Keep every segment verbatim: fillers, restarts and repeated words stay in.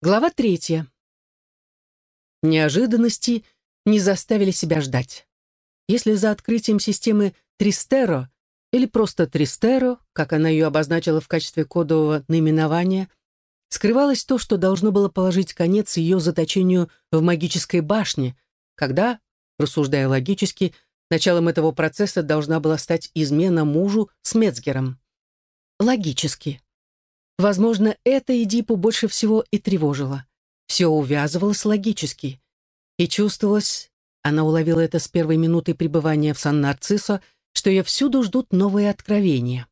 Глава третья. Неожиданности не заставили себя ждать. Если за открытием системы Тристеро, или просто Тристеро, как она ее обозначила в качестве кодового наименования, скрывалось то, что должно было положить конец ее заточению в магической башне, когда, рассуждая логически, началом этого процесса должна была стать измена мужу с Мецгером. Логически. Возможно, это Эдипу больше всего и тревожило. Все увязывалось логически. И чувствовалось, она уловила это с первой минуты пребывания в Сан-Нарциссо, что ее всюду ждут новые откровения.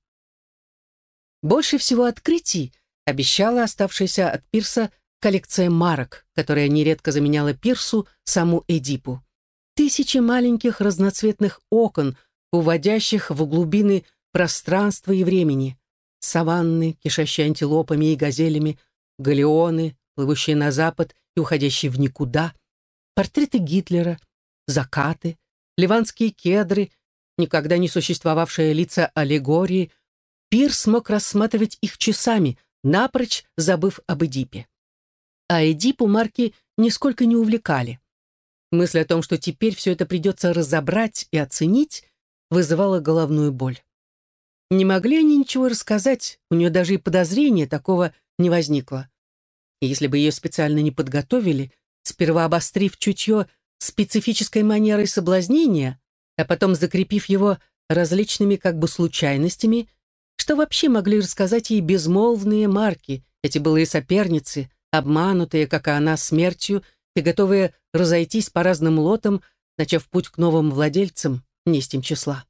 Больше всего открытий обещала оставшаяся от пирса коллекция марок, которая нередко заменяла пирсу саму Эдипу. Тысячи маленьких разноцветных окон, уводящих в глубины пространства и времени. Саванны, кишащие антилопами и газелями, галеоны, плывущие на запад и уходящие в никуда, портреты Гитлера, закаты, ливанские кедры, никогда не существовавшие лица аллегории. Пирс мог рассматривать их часами, напрочь забыв об Эдипе. А Эдипу марки нисколько не увлекали. Мысль о том, что теперь все это придется разобрать и оценить, вызывала головную боль. Не могли они ничего рассказать, у нее даже и подозрения такого не возникло. И если бы ее специально не подготовили, сперва обострив чутье специфической манерой соблазнения, а потом закрепив его различными как бы случайностями, что вообще могли рассказать ей безмолвные марки, эти былые соперницы, обманутые, как и она, смертью, и готовые разойтись по разным лотам, начав путь к новым владельцам, не с тем числа.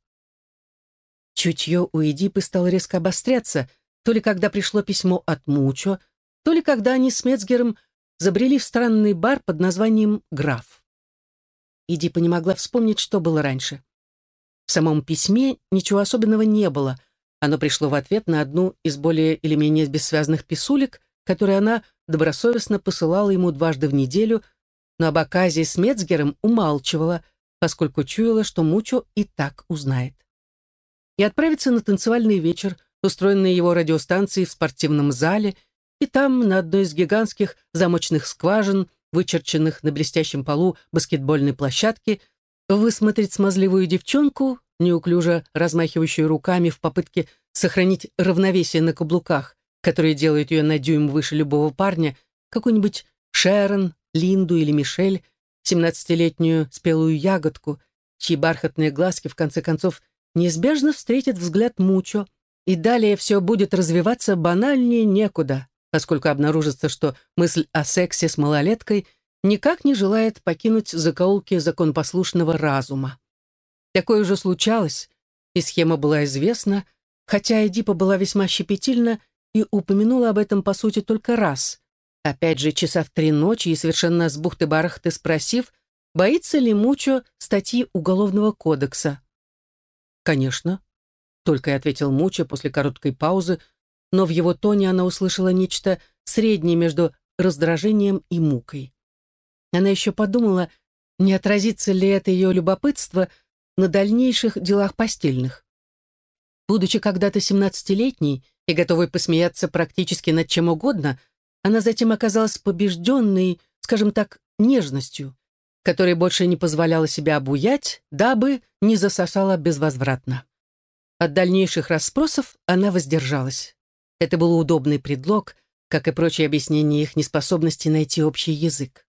Чутье у Эдипы стало резко обостряться, то ли когда пришло письмо от Мучо, то ли когда они с Мецгером забрели в странный бар под названием «Граф». Эдипа не могла вспомнить, что было раньше. В самом письме ничего особенного не было. Оно пришло в ответ на одну из более или менее бессвязных писулек, которые она добросовестно посылала ему дважды в неделю, но об оказии с Мецгером умалчивала, поскольку чуяла, что Мучо и так узнает. И отправиться на танцевальный вечер, устроенный его радиостанцией в спортивном зале, и там, на одной из гигантских замочных скважин, вычерченных на блестящем полу баскетбольной площадки, высмотреть смазливую девчонку, неуклюже размахивающую руками в попытке сохранить равновесие на каблуках, которые делают ее на дюйм выше любого парня, какую-нибудь Шерон, Линду или Мишель, семнадцатилетнюю спелую ягодку, чьи бархатные глазки, в конце концов, неизбежно встретит взгляд Мучо, и далее все будет развиваться банальнее некуда, поскольку обнаружится, что мысль о сексе с малолеткой никак не желает покинуть закоулки законопослушного разума. Такое уже случалось, и схема была известна, хотя Эдипа была весьма щепетильна и упомянула об этом, по сути, только раз. Опять же, часа в три ночи и совершенно с бухты-барахты спросив, боится ли Мучо статьи Уголовного кодекса. «Конечно», — только и ответил Мучо после короткой паузы, но в его тоне она услышала нечто среднее между раздражением и мукой. Она еще подумала, не отразится ли это ее любопытство на дальнейших делах постельных. Будучи когда-то семнадцатилетней и готовой посмеяться практически над чем угодно, она затем оказалась побежденной, скажем так, нежностью, которой больше не позволяла себя обуять, дабы не засосала безвозвратно. От дальнейших расспросов она воздержалась. Это был удобный предлог, как и прочие объяснения их неспособности найти общий язык.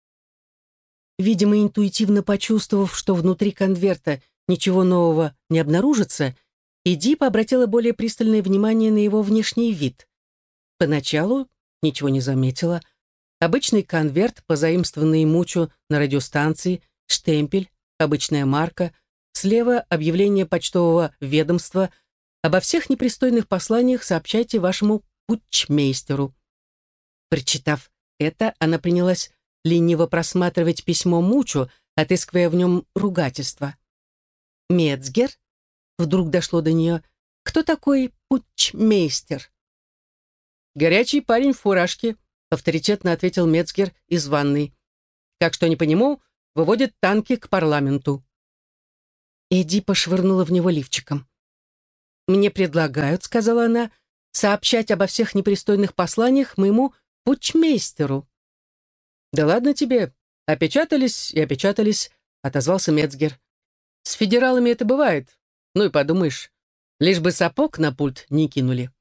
Видимо, интуитивно почувствовав, что внутри конверта ничего нового не обнаружится, Эдипа обратила более пристальное внимание на его внешний вид. Поначалу ничего не заметила. Обычный конверт, позаимствованный Мучо на радиостанции, штемпель, обычная марка, слева объявление почтового ведомства: обо всех непристойных посланиях сообщайте вашему путчмейстеру. Прочитав это, она принялась лениво просматривать письмо Мучо, отыскивая в нем ругательство. «Мецгер?» Вдруг дошло до нее. «Кто такой путчмейстер?» «Горячий парень в фуражке», — авторитетно ответил Мецгер из ванной. «Как что не по нему, выводит танки к парламенту». Эдипа швырнула в него лифчиком. «Мне предлагают, — сказала она, — сообщать обо всех непристойных посланиях моему Путчмейстеру». «Да ладно тебе, опечатались и опечатались», — отозвался Мецгер. «С федералами это бывает. Ну и подумаешь, лишь бы сапог на пульт не кинули».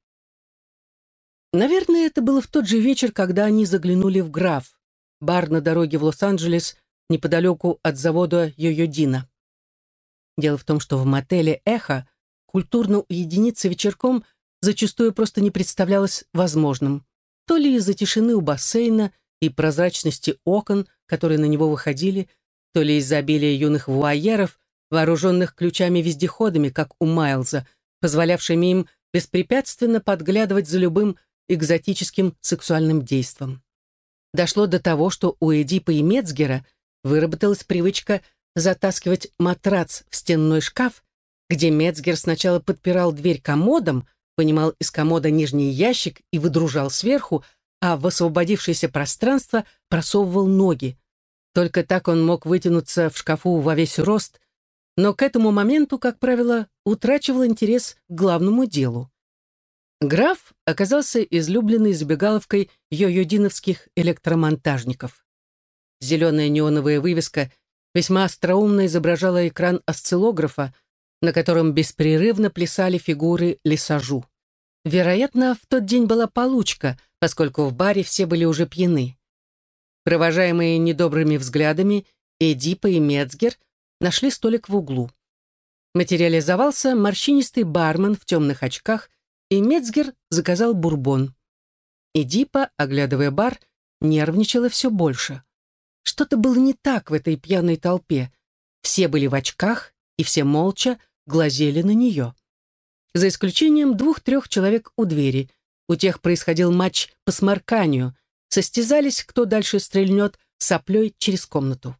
Наверное, это было в тот же вечер, когда они заглянули в «Граф», бар на дороге в Лос-Анджелес, неподалеку от завода Йо-Йо Дина. Дело в том, что в мотеле «Эхо» культурно уединиться вечерком зачастую просто не представлялось возможным. То ли из-за тишины у бассейна и прозрачности окон, которые на него выходили, то ли из-за обилия юных вуайеров, вооруженных ключами-вездеходами, как у Майлза, позволявшими им беспрепятственно подглядывать за любым экзотическим сексуальным действом. Дошло до того, что у Эдипа и Мецгера выработалась привычка затаскивать матрац в стенной шкаф, где Мецгер сначала подпирал дверь комодом, вынимал из комода нижний ящик и выдружал сверху, а в освободившееся пространство просовывал ноги. Только так он мог вытянуться в шкафу во весь рост, но к этому моменту, как правило, утрачивал интерес к главному делу. «Граф» оказался излюбленной забегаловкой йо-йодиновских электромонтажников. Зеленая неоновая вывеска весьма остроумно изображала экран осциллографа, на котором беспрерывно плясали фигуры лисажу. Вероятно, в тот день была получка, поскольку в баре все были уже пьяны. Провожаемые недобрыми взглядами, Эдипа и Мецгер нашли столик в углу. Материализовался морщинистый бармен в темных очках, и Мецгер заказал бурбон. Эдипа, оглядывая бар, нервничала все больше. Что-то было не так в этой пьяной толпе. Все были в очках, и все молча глазели на нее. За исключением двух-трех человек у двери. У тех происходил матч по сморканию. Состязались, кто дальше стрельнет соплей через комнату.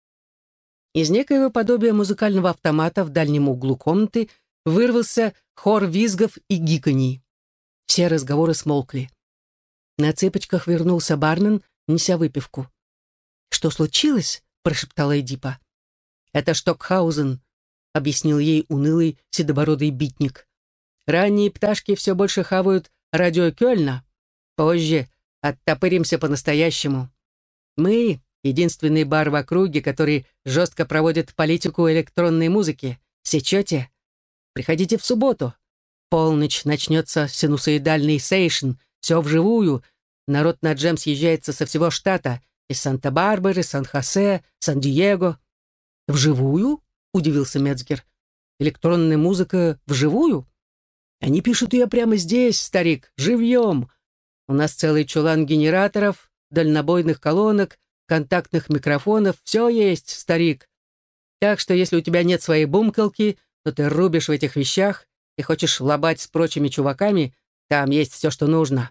Из некоего подобия музыкального автомата в дальнем углу комнаты вырвался хор визгов и гиканий. Все разговоры смолкли. На цыпочках вернулся бармен, неся выпивку. «Что случилось?» — прошептала Эдипа. «Это Штокхаузен», — объяснил ей унылый седобородый битник. «Ранние пташки все больше хавают радио Кёльна. Позже оттопыримся по-настоящему. Мы — единственный бар в округе, который жестко проводит политику электронной музыки. Сечете? Приходите в субботу. Полночь начнется синусоидальный сейшн. Все вживую. Народ на джем съезжается со всего штата. Из Санта-Барбары, Сан-Хосе, Сан-Диего». «Вживую?» — удивился Мецгер. «Электронная музыка вживую? Они пишут ее прямо здесь, старик, живьем. У нас целый чулан генераторов, дальнобойных колонок, контактных микрофонов. Все есть, старик. Так что если у тебя нет своей бумкалки, то ты рубишь в этих вещах и хочешь лобать с прочими чуваками, там есть все, что нужно».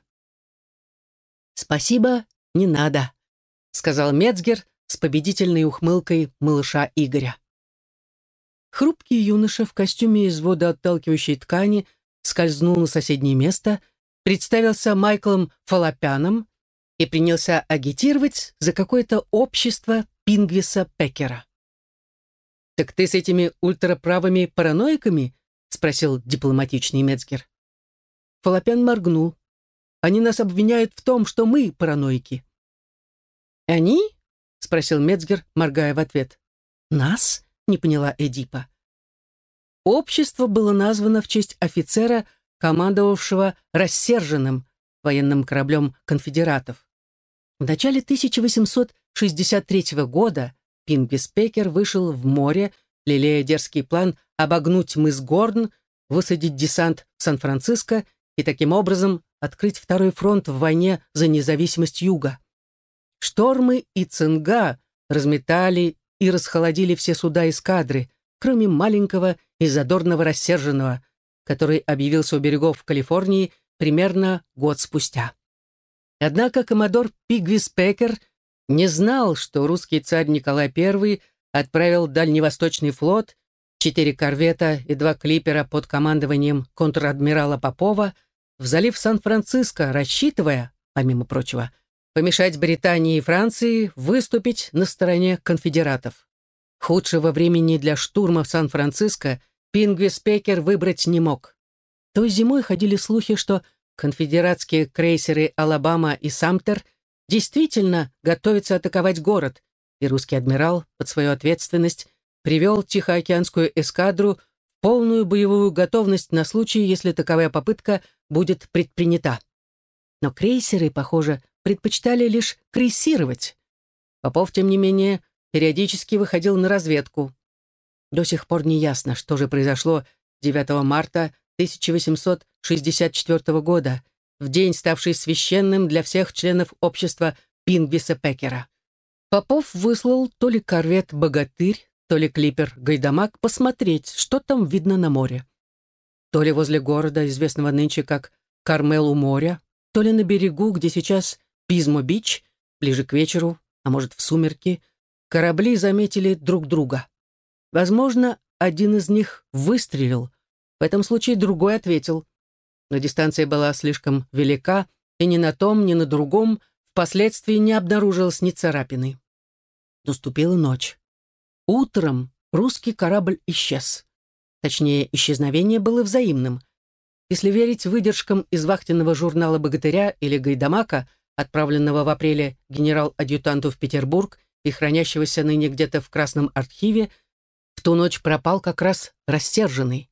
«Спасибо, не надо», — сказал Мецгер с победительной ухмылкой малыша Игоря. Хрупкий юноша в костюме из водоотталкивающей ткани скользнул на соседнее место, представился Майклом Фалопяном и принялся агитировать за какое-то общество Пингвиса Пекера. «Так ты с этими ультраправыми параноиками?» — спросил дипломатичный Мецгер. Фалопян моргнул. «Они нас обвиняют в том, что мы параноики». «Они?» — спросил Мецгер, моргая в ответ. «Нас?» — не поняла Эдипа. Общество было названо в честь офицера, командовавшего рассерженным военным кораблем конфедератов. В начале тысяча восемьсот шестьдесят третьего года Пингвис Пекер вышел в море, лелея дерзкий план обогнуть мыс Горн, высадить десант в Сан-Франциско и таким образом открыть второй фронт в войне за независимость Юга. Штормы и цинга разметали и расхолодили все суда эскадры, кроме маленького и задорного рассерженного, который объявился у берегов Калифорнии примерно год спустя. Однако коммодор Пингвис Пекер не знал, что русский царь Николай Первый отправил Дальневосточный флот, четыре корвета и два клипера под командованием контр-адмирала Попова в залив Сан-Франциско, рассчитывая, помимо прочего, помешать Британии и Франции выступить на стороне конфедератов. Худшего времени для штурма в Сан-Франциско Пингвис Пекер выбрать не мог. Той зимой ходили слухи, что конфедератские крейсеры «Алабама» и «Самтер» действительно готовятся атаковать город, и русский адмирал под свою ответственность привел Тихоокеанскую эскадру в полную боевую готовность на случай, если таковая попытка будет предпринята. Но крейсеры, похоже, предпочитали лишь крейсировать. Попов, тем не менее, периодически выходил на разведку. До сих пор не ясно, что же произошло девятого марта тысяча восемьсот шестьдесят четвёртого года, в день, ставший священным для всех членов общества Пингвиса Пеккера. Попов выслал то ли корвет «Богатырь», то ли клипер «Гайдамак» посмотреть, что там видно на море. То ли возле города, известного нынче как Кармел у моря, то ли на берегу, где сейчас Пизмо-Бич, ближе к вечеру, а может в сумерки, корабли заметили друг друга. Возможно, один из них выстрелил, в этом случае другой ответил. Но дистанция была слишком велика, и ни на том, ни на другом впоследствии не обнаружилось ни царапины. Наступила ночь. Утром русский корабль исчез. Точнее, исчезновение было взаимным. Если верить выдержкам из вахтенного журнала «Богатыря» или «Гайдамака», отправленного в апреле генерал-адъютанту в Петербург и хранящегося ныне где-то в Красном архиве, в ту ночь пропал как раз рассерженный.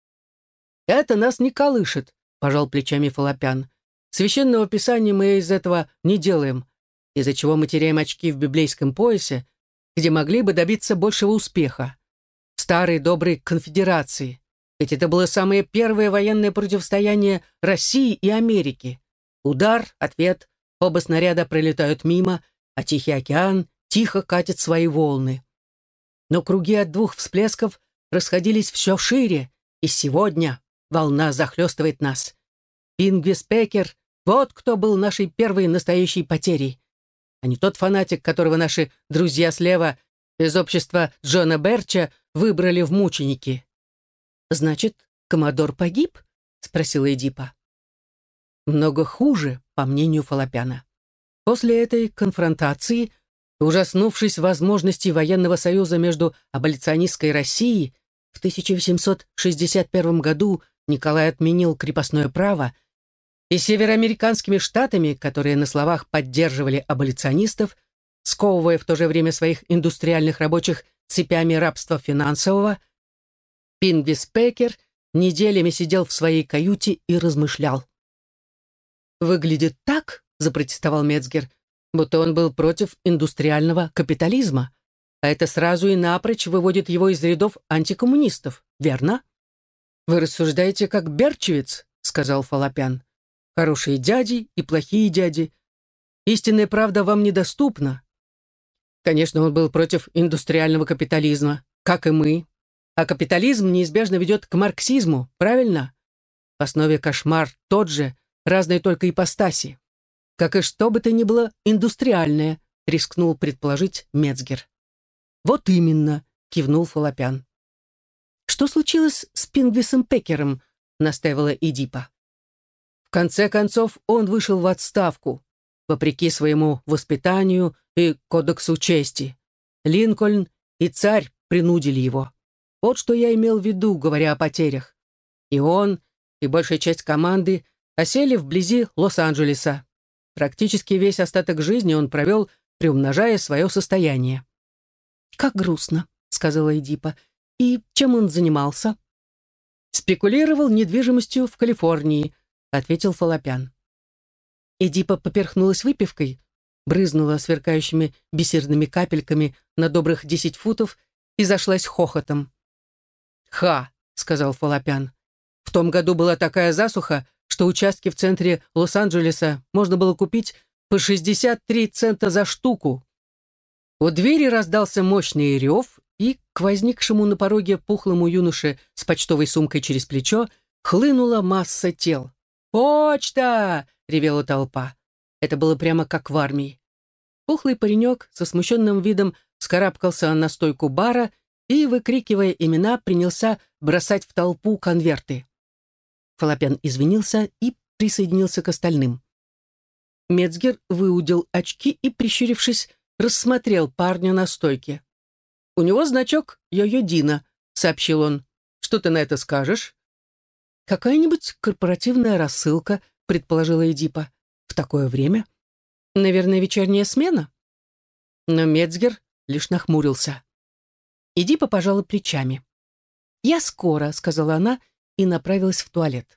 «Это нас не колышет», — пожал плечами Фалопян. «Священного писания мы из этого не делаем, из-за чего мы теряем очки в библейском поясе, где могли бы добиться большего успеха. В старой доброй конфедерации. Ведь это было самое первое военное противостояние России и Америки. Удар, ответ, оба снаряда пролетают мимо, а Тихий океан тихо катит свои волны. Но круги от двух всплесков расходились все шире, и сегодня волна захлестывает нас. Пингвис Пеккер — вот кто был нашей первой настоящей потерей, а не тот фанатик, которого наши друзья слева из общества Джона Берча выбрали в мученики». «Значит, коммодор погиб?» — спросила Эдипа. Много хуже, по мнению Фалопяна. После этой конфронтации, ужаснувшись возможности военного союза между аболиционистской Россией, в тысяча восемьсот шестьдесят первом году Николай отменил крепостное право, и североамериканскими штатами, которые на словах поддерживали аболиционистов, сковывая в то же время своих индустриальных рабочих цепями рабства финансового, Пингвис Пеккер неделями сидел в своей каюте и размышлял. «Выглядит так, — запротестовал Мецгер, — будто он был против индустриального капитализма, а это сразу и напрочь выводит его из рядов антикоммунистов, верно?» «Вы рассуждаете как берчевец, — сказал Фалопян. Хорошие дяди и плохие дяди. Истинная правда вам недоступна. Конечно, он был против индустриального капитализма, как и мы. А капитализм неизбежно ведет к марксизму, правильно? В основе кошмар тот же, разные только ипостаси. Как и что бы то ни было индустриальное, рискнул предположить Мецгер. «Вот именно», — кивнул Фалопян. «Что случилось с Пингвисом Пеккером?» — настаивала Эдипа. В конце концов, он вышел в отставку, вопреки своему воспитанию и кодексу чести. Линкольн и царь принудили его. Вот что я имел в виду, говоря о потерях. И он, и большая часть команды осели вблизи Лос-Анджелеса. Практически весь остаток жизни он провел, приумножая свое состояние. «Как грустно», — сказала Эдипа. «И чем он занимался?» «Спекулировал недвижимостью в Калифорнии», — ответил Фалопян. Эдипа поперхнулась выпивкой, брызнула сверкающими бисерными капельками на добрых десять футов и зашлась хохотом. «Ха!» — сказал Фалопян. «В том году была такая засуха, что участки в центре Лос-Анджелеса можно было купить по шестьдесят три цента за штуку». У двери раздался мощный рев, и к возникшему на пороге пухлому юноше с почтовой сумкой через плечо хлынула масса тел. «Почта!» — ревела толпа. Это было прямо как в армии. Пухлый паренек со смущенным видом вскарабкался на стойку бара и, выкрикивая имена, принялся бросать в толпу конверты. Фалопян извинился и присоединился к остальным. Мецгер выудил очки и, прищурившись, рассмотрел парня на стойке. «У него значок Йо-Йо Дина», — сообщил он. «Что ты на это скажешь?» «Какая-нибудь корпоративная рассылка», — предположила Эдипа. «В такое время? Наверное, вечерняя смена?» Но Мецгер лишь нахмурился. Эдипа пожала плечами. «Я скоро», — сказала она и направилась в туалет.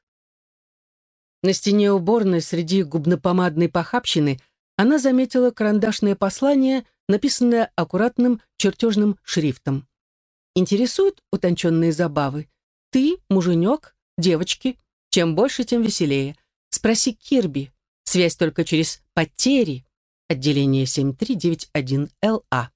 На стене уборной среди губнопомадной похабщины она заметила карандашное послание, написанное аккуратным чертежным шрифтом. «Интересуют утонченные забавы? Ты, муженек, девочки. Чем больше, тем веселее. Спроси Кирби. Связь только через потери. Отделение семь три девять один Л А».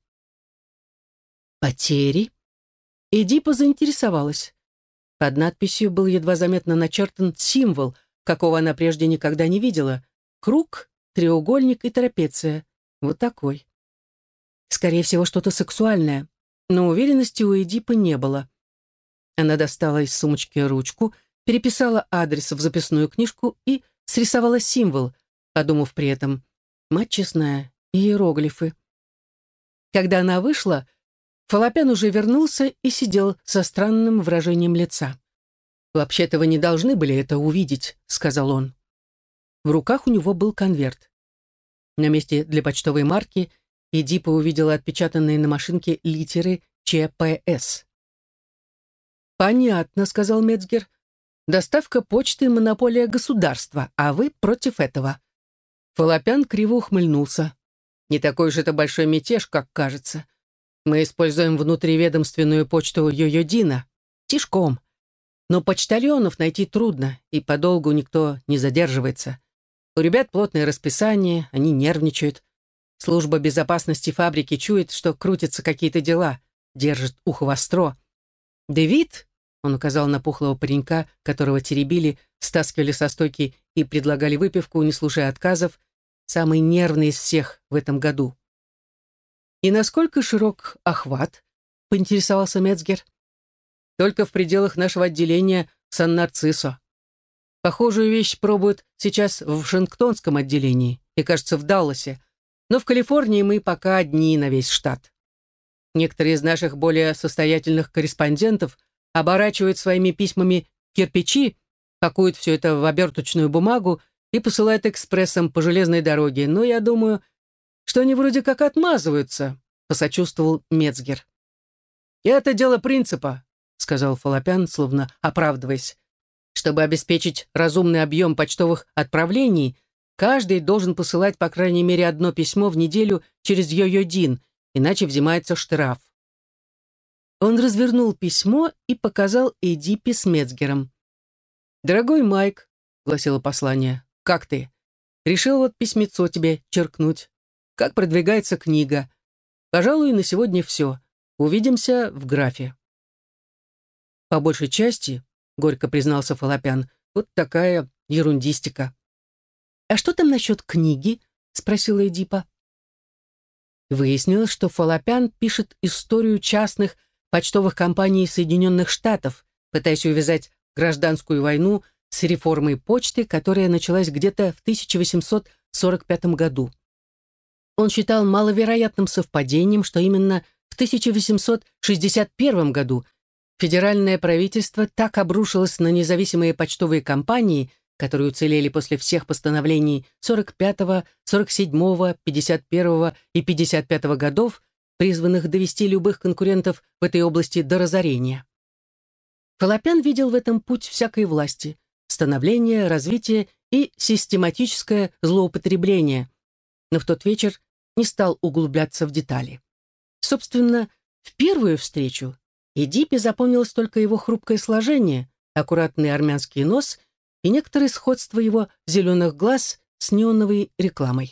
«Потери?» Эдипа заинтересовалась. Под надписью был едва заметно начертан символ, какого она прежде никогда не видела. Круг, треугольник и трапеция. Вот такой. Скорее всего, что-то сексуальное, но уверенности у Эдипы не было. Она достала из сумочки ручку, переписала адрес в записную книжку и срисовала символ, подумав при этом: «Мать честная, иероглифы». Когда она вышла, Фалопян уже вернулся и сидел со странным выражением лица. «Вообще-то вы не должны были это увидеть», — сказал он. В руках у него был конверт. На месте для почтовой марки Эдипа увидела отпечатанные на машинке литеры Ч П С. «Понятно», — сказал Мецгер. «Доставка почты — монополия государства, а вы против этого». Фалопян криво ухмыльнулся. «Не такой уж это большой мятеж, как кажется. Мы используем внутриведомственную почту Йо-Йо-Дина. Тишком. Но почтальонов найти трудно, и подолгу никто не задерживается. У ребят плотное расписание, они нервничают. Служба безопасности фабрики чует, что крутятся какие-то дела, держит ухо востро. Дэвид», — он указал на пухлого паренька, которого теребили, стаскивали со стойки и предлагали выпивку, не слушая отказов, самый нервный из всех в этом году. «И насколько широк охват?» — поинтересовался Мецгер. «Только в пределах нашего отделения Сан-Нарциссо. Похожую вещь пробуют сейчас в Вашингтонском отделении и, кажется, в Далласе. Но в Калифорнии мы пока одни на весь штат. Некоторые из наших более состоятельных корреспондентов оборачивают своими письмами кирпичи, пакуют все это в оберточную бумагу и посылают экспрессом по железной дороге. Но я думаю, что они вроде как отмазываются», — посочувствовал Мецгер. «И это дело принципа», — сказал Фалопян, словно оправдываясь. «Чтобы обеспечить разумный объем почтовых отправлений, каждый должен посылать по крайней мере одно письмо в неделю через Йо-Йо-Дин, иначе взимается штраф». Он развернул письмо и показал Эдипе с Мецгером. «Дорогой Майк», — гласило послание, — «как ты? Решил вот письмецо тебе черкнуть. Как продвигается книга? Пожалуй, на сегодня все. Увидимся в графе». «По большей части, — горько признался Фалопян, — вот такая ерундистика». «А что там насчет книги?» — спросила Эдипа. Выяснилось, что Фалопян пишет историю частных почтовых компаний Соединенных Штатов, пытаясь увязать гражданскую войну с реформой почты, которая началась где-то в тысяча восемьсот сорок пятом году. Он считал маловероятным совпадением, что именно в тысяча восемьсот шестьдесят первом году федеральное правительство так обрушилось на независимые почтовые компании, которые уцелели после всех постановлений сорок пятого, сорок седьмого, пятьдесят первого и пятьдесят пятого годов, призванных довести любых конкурентов в этой области до разорения. Фалопян видел в этом путь всякой власти, становление, развитие и систематическое злоупотребление, но в тот вечер не стал углубляться в детали. Собственно, в первую встречу Эдипе запомнилось только его хрупкое сложение, аккуратный армянский нос и некоторое сходство его зеленых глаз с неоновой рекламой.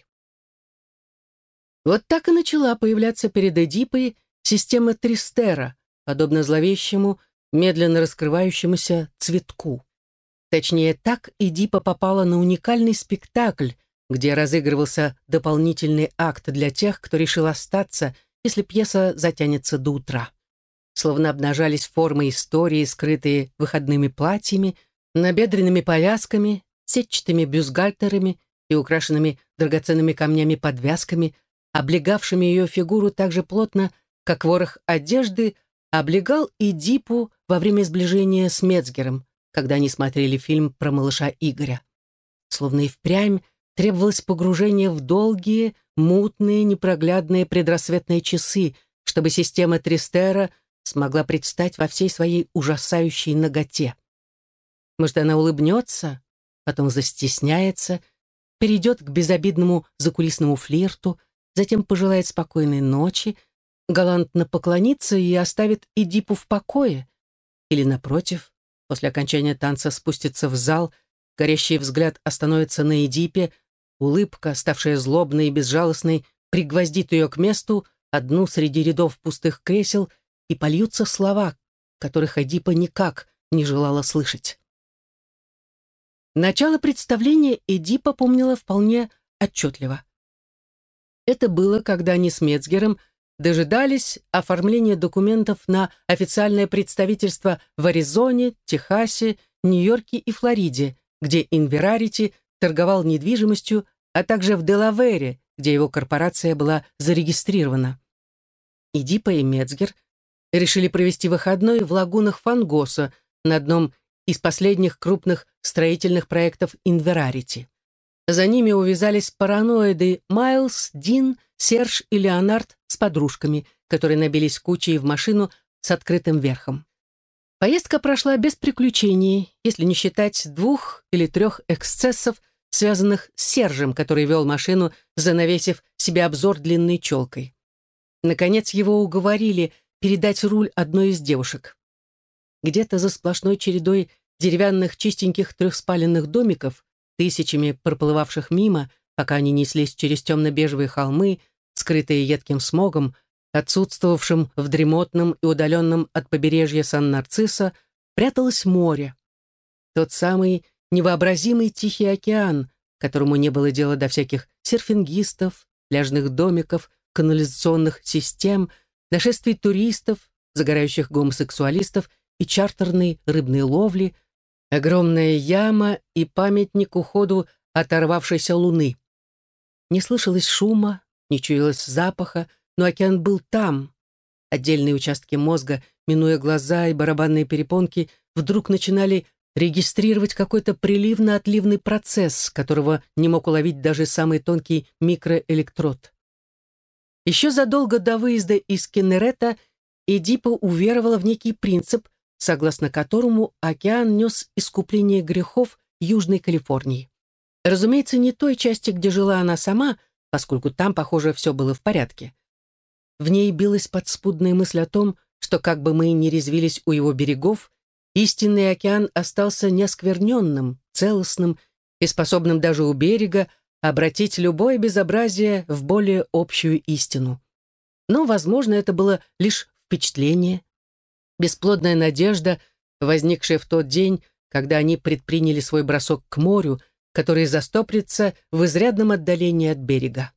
Вот так и начала появляться перед Эдипой система Тристера, подобно зловещему, медленно раскрывающемуся цветку. Точнее, так Эдипа попала на уникальный спектакль, где разыгрывался дополнительный акт для тех, кто решил остаться, если пьеса затянется до утра. Словно обнажались формы истории, скрытые выходными платьями, набедренными повязками, сетчатыми бюстгальтерами и украшенными драгоценными камнями подвязками, облегавшими ее фигуру так же плотно, как ворох одежды облегал Эдипу во время сближения с Мецгером, когда они смотрели фильм про малыша Игоря. словно и впрямь требовалось погружение в долгие, мутные, непроглядные предрассветные часы, чтобы система Тристера смогла предстать во всей своей ужасающей наготе. Может, она улыбнется, потом застесняется, перейдет к безобидному закулисному флирту, затем пожелает спокойной ночи, галантно поклонится и оставит Эдипу в покое. Или, напротив, после окончания танца спустится в зал, горящий взгляд остановится на Эдипе, улыбка, ставшая злобной и безжалостной, пригвоздит ее к месту, одну среди рядов пустых кресел, и польются слова, которых Эдипа никак не желала слышать. Начало представления Эдипа помнила вполне отчетливо. Это было, когда они с Мецгером дожидались оформления документов на официальное представительство в Аризоне, Техасе, Нью-Йорке и Флориде, где Инверарити торговал недвижимостью, а также в Делавере, где его корпорация была зарегистрирована. Эдипа и Мецгер решили провести выходной в лагунах Фангоса на одном из последних крупных строительных проектов Инверарити. За ними увязались параноиды Майлз, Дин, Серж и Леонард с подружками, которые набились кучей в машину с открытым верхом. Поездка прошла без приключений, если не считать двух или трех эксцессов, связанных с Сержем, который вел машину, занавесив себе обзор длинной челкой. Наконец его уговорили передать руль одной из девушек. Где-то за сплошной чередой деревянных чистеньких трехспаленных домиков, тысячами проплывавших мимо, пока они неслись через темно-бежевые холмы, скрытые едким смогом, отсутствовавшим в дремотном и удаленном от побережья Сан-Нарцисса, пряталось море. Тот самый невообразимый Тихий океан, которому не было дела до всяких серфингистов, пляжных домиков, канализационных систем, нашествий туристов, загорающих гомосексуалистов и чартерной рыбной ловли, огромная яма и памятник уходу оторвавшейся луны. Не слышалось шума, не чуялось запаха, но океан был там. Отдельные участки мозга, минуя глаза и барабанные перепонки, вдруг начинали регистрировать какой-то приливно-отливный процесс, которого не мог уловить даже самый тонкий микроэлектрод. Еще задолго до выезда из Кеннерета Эдипа уверовала в некий принцип, согласно которому океан нес искупление грехов Южной Калифорнии. Разумеется, не той части, где жила она сама, поскольку там, похоже, все было в порядке. В ней билась подспудная мысль о том, что как бы мы ни резвились у его берегов, истинный океан остался неоскверненным, целостным и способным даже у берега обратить любое безобразие в более общую истину. Но, возможно, это было лишь впечатление, бесплодная надежда, возникшая в тот день, когда они предприняли свой бросок к морю, который застопрится в изрядном отдалении от берега.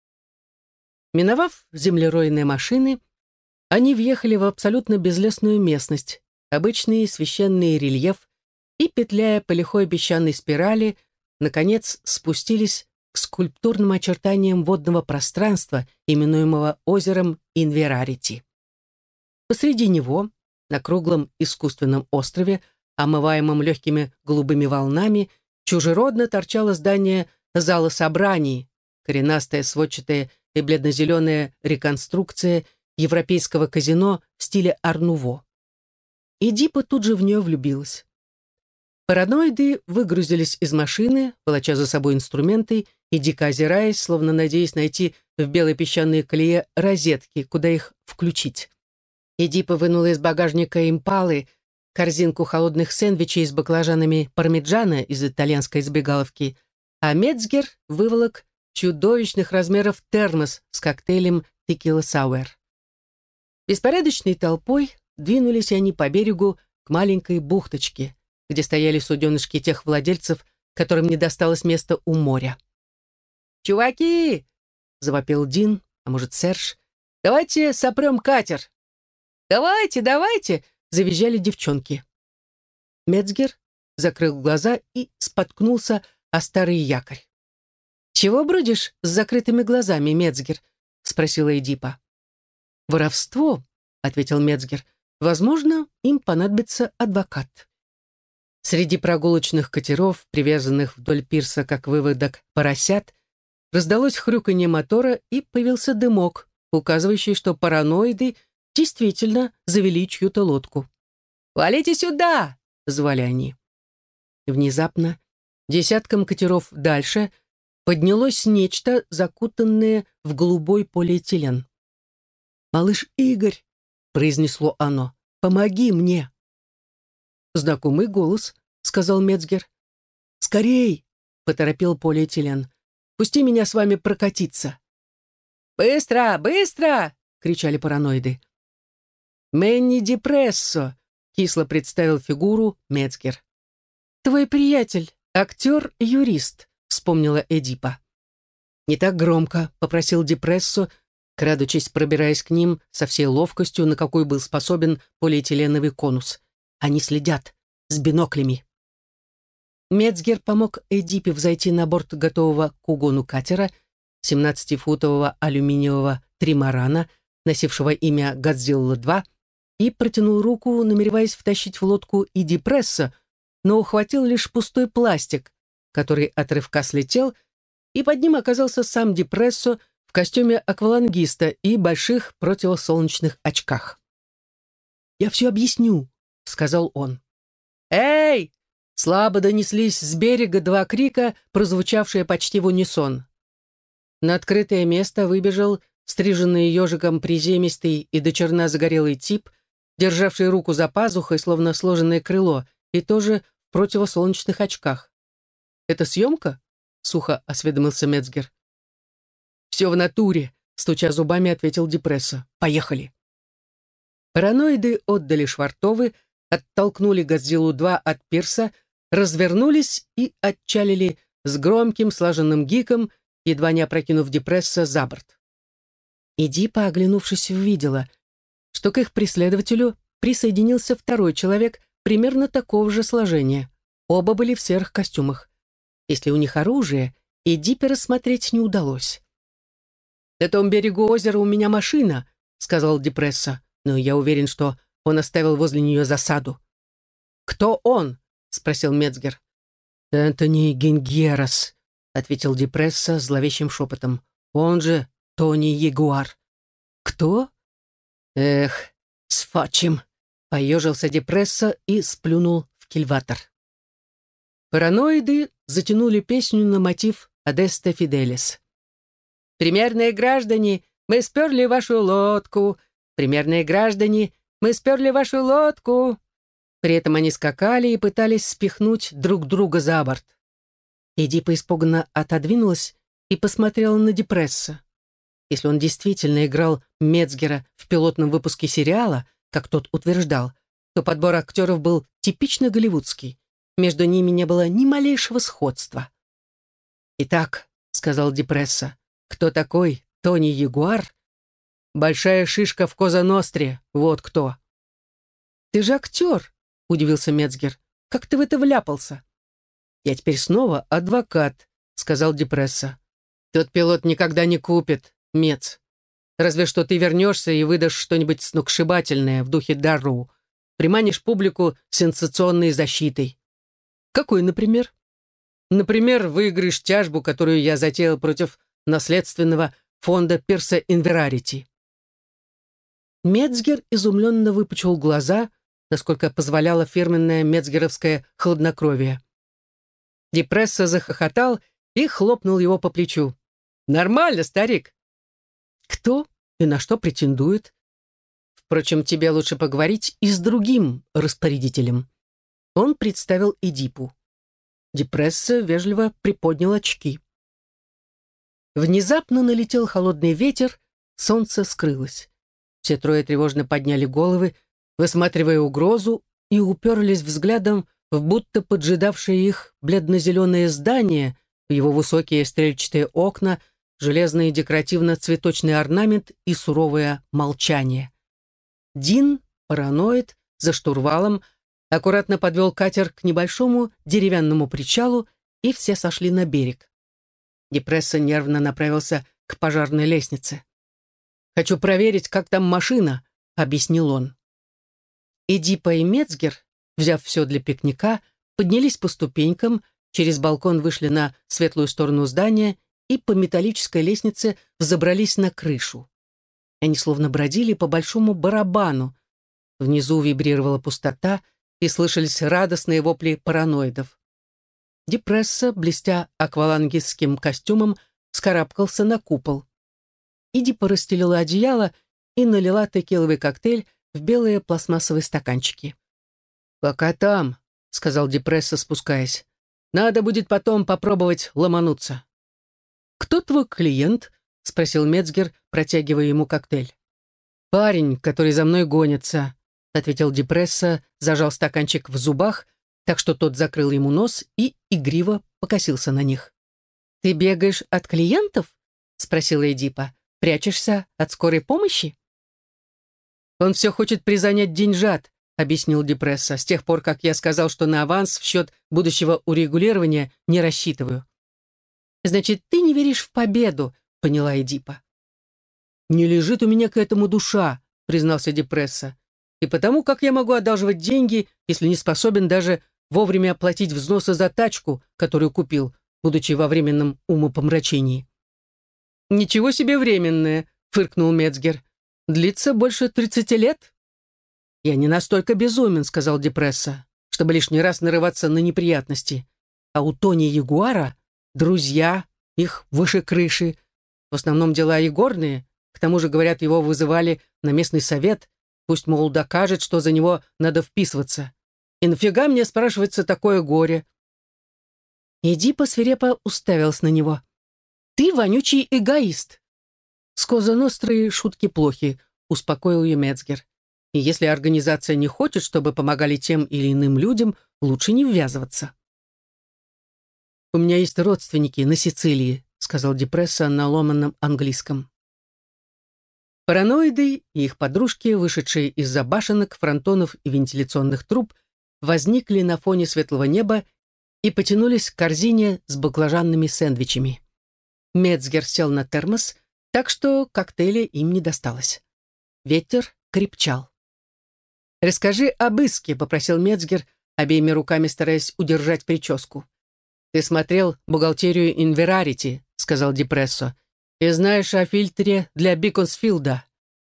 Миновав землеройные машины, они въехали в абсолютно безлесную местность, обычный священный рельеф, и, петляя по лихой песчаной спирали, наконец спустились к скульптурным очертаниям водного пространства, именуемого озером Инверарити. Посреди него, на круглом искусственном острове, омываемом легкими голубыми волнами, чужеродно торчало здание зала собраний, коренастая сводчатая и бледно-зеленая реконструкция европейского казино в стиле ар-нуво. Эдипа тут же в нее влюбилась. Параноиды выгрузились из машины, волоча за собой инструменты и дико озираясь, словно надеясь найти в белой песчаной колее розетки, куда их включить. Эдипа вынула из багажника импалы корзинку холодных сэндвичей с баклажанами пармиджано из итальянской забегаловки, а Мецгер выволок чудовищных размеров термос с коктейлем текила сауэр. Беспорядочной толпой двинулись они по берегу к маленькой бухточке, где стояли суденышки тех владельцев, которым не досталось места у моря. «Чуваки!» — завопил Дин, а может, Серж. «Давайте сопрем катер!» «Давайте, давайте!» — завизжали девчонки. Мецгер закрыл глаза и споткнулся о старый якорь. «Чего бродишь с закрытыми глазами, Мецгер?» — спросила Эдипа. «Воровство», — ответил Мецгер. «Возможно, им понадобится адвокат». Среди прогулочных катеров, привязанных вдоль пирса как выводок поросят, раздалось хрюканье мотора и появился дымок, указывающий, что параноиды действительно завели чью-то лодку. «Валите сюда!» — звали они. Внезапно, десятком катеров дальше, поднялось нечто, закутанное в голубой полиэтилен. «Малыш Игорь!» — произнесло оно. «Помоги мне!» «Знакомый голос», — сказал Мецгер. «Скорей!» — поторопил полиэтилен. «Пусти меня с вами прокатиться!» «Быстро! Быстро!» — кричали параноиды. «Мэнни Депрессо», — кисло представил фигуру Мецгер. «Твой приятель, актер-юрист», — вспомнила Эдипа. «Не так громко», — попросил Депрессо, крадучись, пробираясь к ним со всей ловкостью, на какой был способен полиэтиленовый конус. «Они следят с биноклями». Мецгер помог Эдипе взойти на борт готового к угону катера, семнадцатифутового алюминиевого тримарана, носившего имя «Годзилла-два», и протянул руку, намереваясь втащить в лодку и Депрессо, но ухватил лишь пустой пластик, который от рывка слетел, и под ним оказался сам Депрессо в костюме аквалангиста и больших противосолнечных очках. «Я все объясню», — сказал он. «Эй!» — слабо донеслись с берега два крика, прозвучавшие почти в унисон. На открытое место выбежал стриженный ежиком приземистый и до черна загорелый тип, державший руку за пазухой, словно сложенное крыло, и тоже в противосолнечных очках. «Это съемка?» — сухо осведомился Мецгер. «Все в натуре», — стуча зубами, ответил Депрессо. «Поехали». Параноиды отдали швартовы, оттолкнули Годзиллу-два от пирса, развернулись и отчалили с громким слаженным гиком, едва не опрокинув Депрессо за борт. Эдипа, оглянувшись, увидела, что к их преследователю присоединился второй человек примерно такого же сложения. Оба были в серых костюмах. Если у них оружие, Эдипе рассмотреть не удалось. «На том берегу озера у меня машина», — сказал Депрессо, «но я уверен, что он оставил возле нее засаду». «Кто он?» — спросил Мецгер. «Энтони Гингерас», — ответил Депрессо зловещим шепотом. «Он же Тони Ягуар». «Кто?» «Эх, сфачим», — поежился Депрессо и сплюнул в кильватор. Параноиды затянули песню на мотив «Адесте Фиделис». «Примерные граждане, мы сперли вашу лодку! Примерные граждане, мы сперли вашу лодку!» При этом они скакали и пытались спихнуть друг друга за борт. Эдипа испуганно отодвинулась и посмотрела на Депрессо. Если он действительно играл Мецгера в пилотном выпуске сериала, как тот утверждал, то подбор актеров был типично голливудский. Между ними не было ни малейшего сходства. «Итак», — сказал Депрессо, — «кто такой Тони Ягуар?» «Большая шишка в Коза-Ностре, вот кто». «Ты же актер», — удивился Мецгер. «Как ты в это вляпался?» «Я теперь снова адвокат», — сказал Депрессо. «Тот пилот никогда не купит, Мец. Разве что ты вернешься и выдашь что-нибудь сногсшибательное в духе Дарроу. Приманишь публику сенсационной защитой». «Какой, например?» «Например, выиграешь тяжбу, которую я затеял против наследственного фонда Пирса Инверарити». Мецгер изумленно выпучил глаза, насколько позволяло фирменное мецгеровское хладнокровие. Депрессо захохотал и хлопнул его по плечу. «Нормально, старик». «Кто и на что претендует?» «Впрочем, тебе лучше поговорить и с другим распорядителем». Он представил Эдипу. Депрессо вежливо приподнял очки. Внезапно налетел холодный ветер, солнце скрылось. Все трое тревожно подняли головы, высматривая угрозу, и уперлись взглядом в будто поджидавшее их бледно-зеленое здание, в его высокие стрельчатые окна, железный декоративно-цветочный орнамент и суровое молчание. Дин, параноид, за штурвалом, аккуратно подвел катер к небольшому деревянному причалу, и все сошли на берег. Депрессо нервно направился к пожарной лестнице. «Хочу проверить, как там машина», — объяснил он. Эдипа и Мецгер, взяв все для пикника, поднялись по ступенькам, через балкон вышли на светлую сторону здания и по металлической лестнице взобрались на крышу. Они словно бродили по большому барабану. Внизу вибрировала пустота, и слышались радостные вопли параноидов. Дипресса, блестя аквалангистским костюмом, вскарабкался на купол. Идипа расстелила одеяло и налила текиловый коктейль в белые пластмассовые стаканчики. «Пока там», — сказал Дипресса, спускаясь. «Надо будет потом попробовать ломануться». «Кто твой клиент?» — спросил Мецгер, протягивая ему коктейль. «Парень, который за мной гонится», — ответил Дипресса, зажал стаканчик в зубах, так что тот закрыл ему нос и игриво покосился на них. «Ты бегаешь от клиентов?» — спросила Эдипа. «Прячешься от скорой помощи?» «Он все хочет призанять деньжат», — объяснил Дипресса, «с тех пор, как я сказал, что на аванс в счет будущего урегулирования не рассчитываю». «Значит, ты не веришь в победу», — поняла Эдипа. «Не лежит у меня к этому душа», — признался Дипресса. «И потому, как я могу одалживать деньги, если не способен даже вовремя оплатить взносы за тачку, которую купил, будучи во временном умопомрачении». «Ничего себе временное», — фыркнул Мецгер. «Длится больше тридцати лет?» «Я не настолько безумен», — сказал Дипресса, «чтобы лишний раз нарываться на неприятности. А у Тони Ягуара друзья, их выше крыши. В основном дела игорные. К тому же, говорят, его вызывали на местный совет. Пусть, мол, докажет, что за него надо вписываться. И нафига мне спрашивается такое горе?» Эдипа свирепо уставилась на него. «Ты вонючий эгоист!» «С Коза Нострой шутки плохи», — успокоил ее Мецгер. «И если организация не хочет, чтобы помогали тем или иным людям, лучше не ввязываться». «У меня есть родственники на Сицилии», — сказал Дипресса на ломаном английском. Параноиды и их подружки, вышедшие из-за башенок, фронтонов и вентиляционных труб, возникли на фоне светлого неба и потянулись к корзине с баклажанными сэндвичами. Мецгер сел на термос, так что коктейля им не досталось. Ветер крепчал. «Расскажи об иске», — попросил Мецгер, обеими руками стараясь удержать прическу. «Ты смотрел бухгалтерию Инверарити», — сказал Дипрессо, «и знаешь о фильтре для Биконсфилда».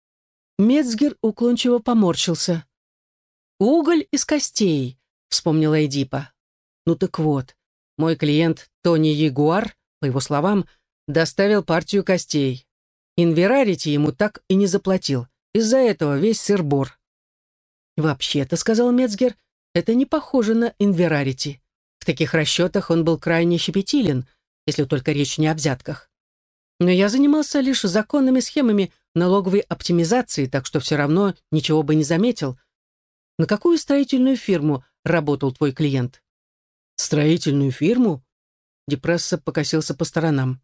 Мецгер уклончиво поморщился. «Уголь из костей», — вспомнила Эдипа. «Ну так вот, мой клиент Тони Ягуар, по его словам, доставил партию костей. Инверарити ему так и не заплатил. Из-за этого весь сыр-бор». «Вообще-то», — сказал Мецгер, — «это не похоже на Инверарити. В таких расчетах он был крайне щепетилен, если только речь не о взятках. Но я занимался лишь законными схемами налоговой оптимизации, так что все равно ничего бы не заметил. На какую строительную фирму работал твой клиент?» «Строительную фирму?» Дипресса покосился по сторонам.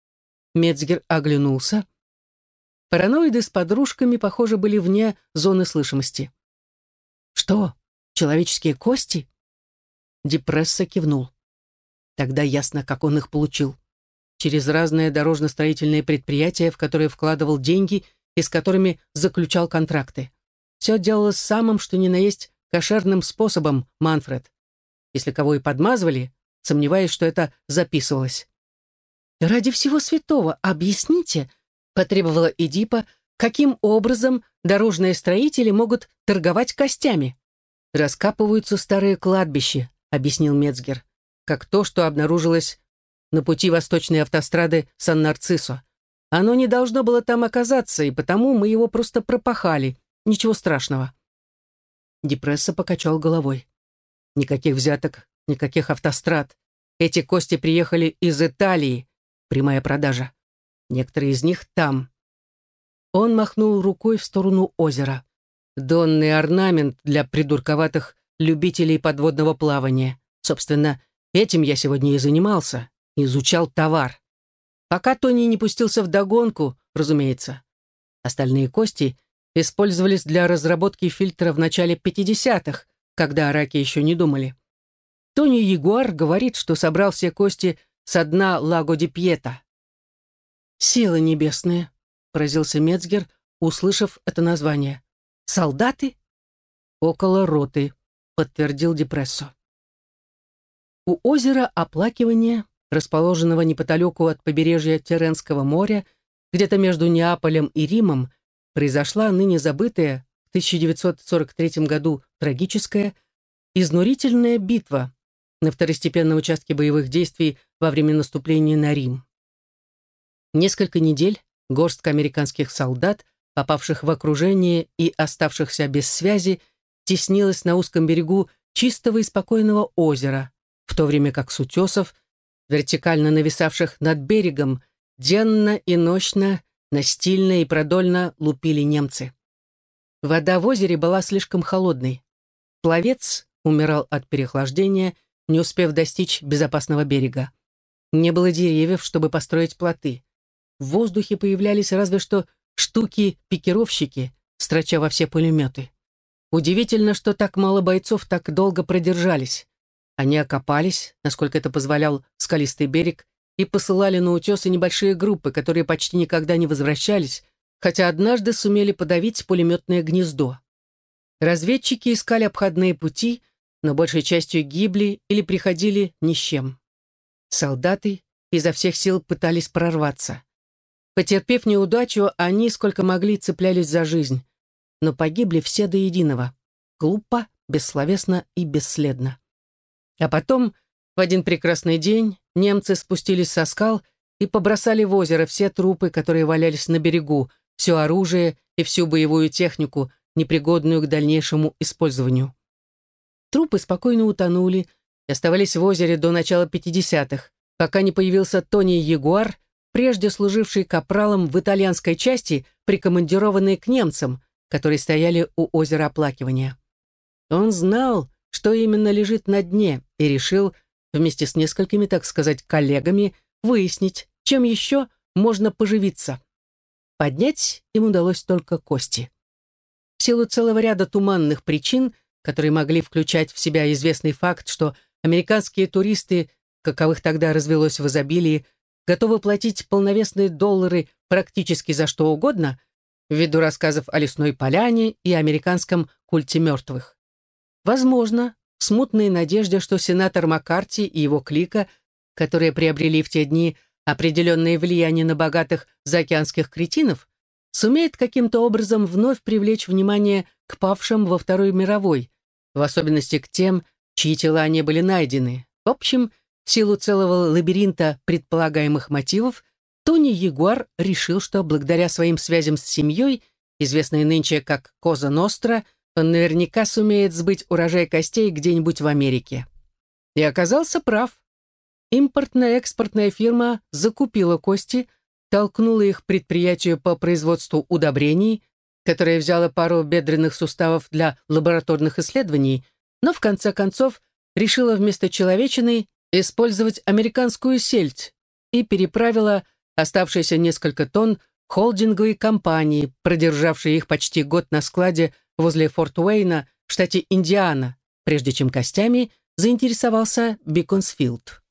Мецгер оглянулся. Параноиды с подружками, похоже, были вне зоны слышимости. «Что, человеческие кости?» Дипресса кивнул. Тогда ясно, как он их получил. Через разные дорожно-строительные предприятия, в которые вкладывал деньги и с которыми заключал контракты. Все делалось самым, что ни на есть, кошерным способом, Манфред. Если кого и подмазывали, сомневаюсь, что это записывалось. «Ради всего святого, объясните», — потребовала Эдипа, «каким образом дорожные строители могут торговать костями?» «Раскапываются старые кладбища», — объяснил Мецгер, «как то, что обнаружилось на пути восточной автострады Сан-Нарциссо. Оно не должно было там оказаться, и потому мы его просто пропахали. Ничего страшного». Дипресса покачал головой. «Никаких взяток, никаких автострад. Эти кости приехали из Италии. Прямая продажа. Некоторые из них там». Он махнул рукой в сторону озера. «Донный орнамент для придурковатых любителей подводного плавания. Собственно, этим я сегодня и занимался. Изучал товар. Пока Тони не пустился вдогонку, разумеется. Остальные кости использовались для разработки фильтра в начале пятидесятых, когда о раке еще не думали. Тони Ягуар говорит, что собрал все кости со дна Лаго ди Пьета. «Силы небесные», — поразился Мецгер, услышав это название. «Солдаты?» «Около роты», — подтвердил Дипрессо. У озера Оплакивания, расположенного неподалеку от побережья Тирренского моря, где-то между Неаполем и Римом, произошла ныне забытая в тысяча девятьсот сорок третьем году трагическая, изнурительная битва на второстепенном участке боевых действий во время наступления на Рим. Несколько недель горстка американских солдат, попавших в окружение и оставшихся без связи, теснилась на узком берегу чистого и спокойного озера, в то время как с утесов, вертикально нависавших над берегом, денно и нощно, настильно и продольно лупили немцы. Вода в озере была слишком холодной. Пловец умирал от переохлаждения, не успев достичь безопасного берега. Не было деревьев, чтобы построить плоты. В воздухе появлялись разве что штуки-пикировщики, строча во все пулеметы. Удивительно, что так мало бойцов так долго продержались. Они окопались, насколько это позволял скалистый берег, и посылали на утесы небольшие группы, которые почти никогда не возвращались, хотя однажды сумели подавить пулеметное гнездо. Разведчики искали обходные пути, но большей частью гибли или приходили ни с чем. Солдаты изо всех сил пытались прорваться. Потерпев неудачу, они сколько могли цеплялись за жизнь, но погибли все до единого, глупо, бессловесно и бесследно. А потом, в один прекрасный день, немцы спустились со скал и побросали в озеро все трупы, которые валялись на берегу, все оружие и всю боевую технику, непригодную к дальнейшему использованию. Трупы спокойно утонули и оставались в озере до начала пятидесятых, пока не появился Тони Ягуар, прежде служивший капралом в итальянской части, прикомандированный к немцам, которые стояли у озера Оплакивания. Он знал, что именно лежит на дне, и решил, вместе с несколькими, так сказать, коллегами, выяснить, чем еще можно поживиться. Поднять им удалось только кости. В силу целого ряда туманных причин, которые могли включать в себя известный факт, что американские туристы, каковых тогда развелось в изобилии, готовы платить полновесные доллары практически за что угодно, ввиду рассказов о лесной поляне и американском культе мертвых. Возможно, в смутной надежде, что сенатор Маккарти и его клика, которые приобрели в те дни определенное влияние на богатых заокеанских кретинов, сумеет каким-то образом вновь привлечь внимание к павшим во Второй мировой, в особенности к тем, чьи тела не были найдены. В общем, в силу целого лабиринта предполагаемых мотивов, Тони Ягуар решил, что благодаря своим связям с семьей, известной нынче как Коза Ностра, он наверняка сумеет сбыть урожай костей где-нибудь в Америке. И оказался прав. Импортно-экспортная фирма закупила кости, толкнула их предприятию по производству удобрений, которое взяло пару бедренных суставов для лабораторных исследований, но в конце концов решила вместо человечины использовать американскую сельдь и переправила оставшиеся несколько тонн холдинговой компании, продержавшей их почти год на складе возле Форт Уэйна в штате Индиана, прежде чем костями заинтересовался Биконсфилд.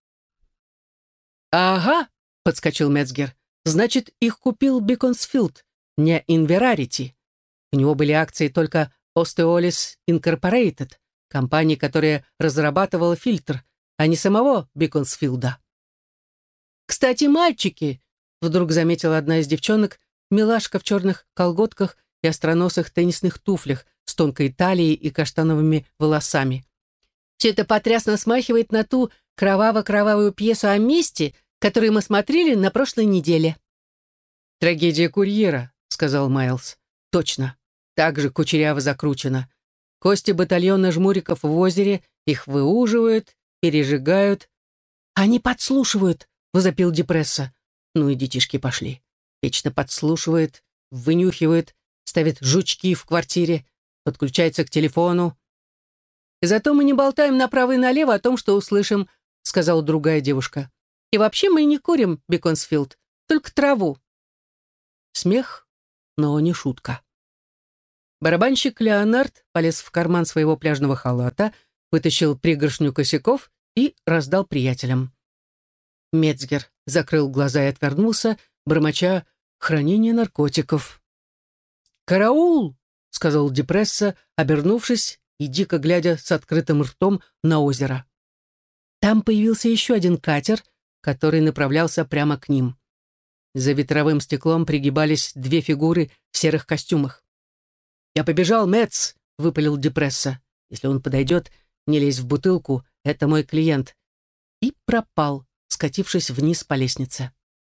«Ага», — подскочил Мецгер, — «значит, их купил Биконсфилд, не Инверарити. У него были акции только Osteolis Incorporated, компании, которая разрабатывала фильтр, а не самого Биконсфилда». «Кстати, мальчики», — вдруг заметила одна из девчонок, милашка в черных колготках и остроносых теннисных туфлях с тонкой талией и каштановыми волосами. «Все это потрясно смахивает на ту кроваво-кровавую пьесу о мести, которую мы смотрели на прошлой неделе». «Трагедия курьера», — сказал Майлз. «Точно. Так же кучеряво закручено. Кости батальона жмуриков в озере, их выуживают, пережигают». «Они подслушивают», — возопил Депресса. «Ну и детишки пошли. Вечно подслушивает, вынюхивает, ставит жучки в квартире, подключается к телефону». «Зато мы не болтаем направо и налево о том, что услышим», — сказала другая девушка. «И вообще мы не курим, Биконсфилд, только траву». Смех, но не шутка. Барабанщик Леонард полез в карман своего пляжного халата, вытащил пригоршню косяков и раздал приятелям. Мецгер закрыл глаза и отвернулся, бормоча «хранение наркотиков». «Караул!» — сказал Депресса, обернувшись и дико глядя с открытым ртом на озеро. Там появился еще один катер, который направлялся прямо к ним. За ветровым стеклом пригибались две фигуры в серых костюмах. «Я побежал, Мэтс!» — выпалил Депресса. «Если он подойдет, не лезь в бутылку, это мой клиент». И пропал, скатившись вниз по лестнице.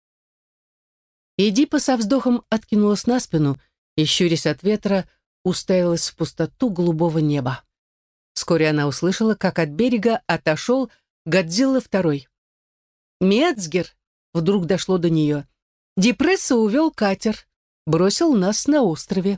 Эдипа со вздохом откинулась на спину и, щурясь от ветра, уставилась в пустоту голубого неба. Вскоре она услышала, как от берега отошел Годзилла второй. «Мецгер!» — вдруг дошло до нее. «Депресса увел катер, бросил нас на острове».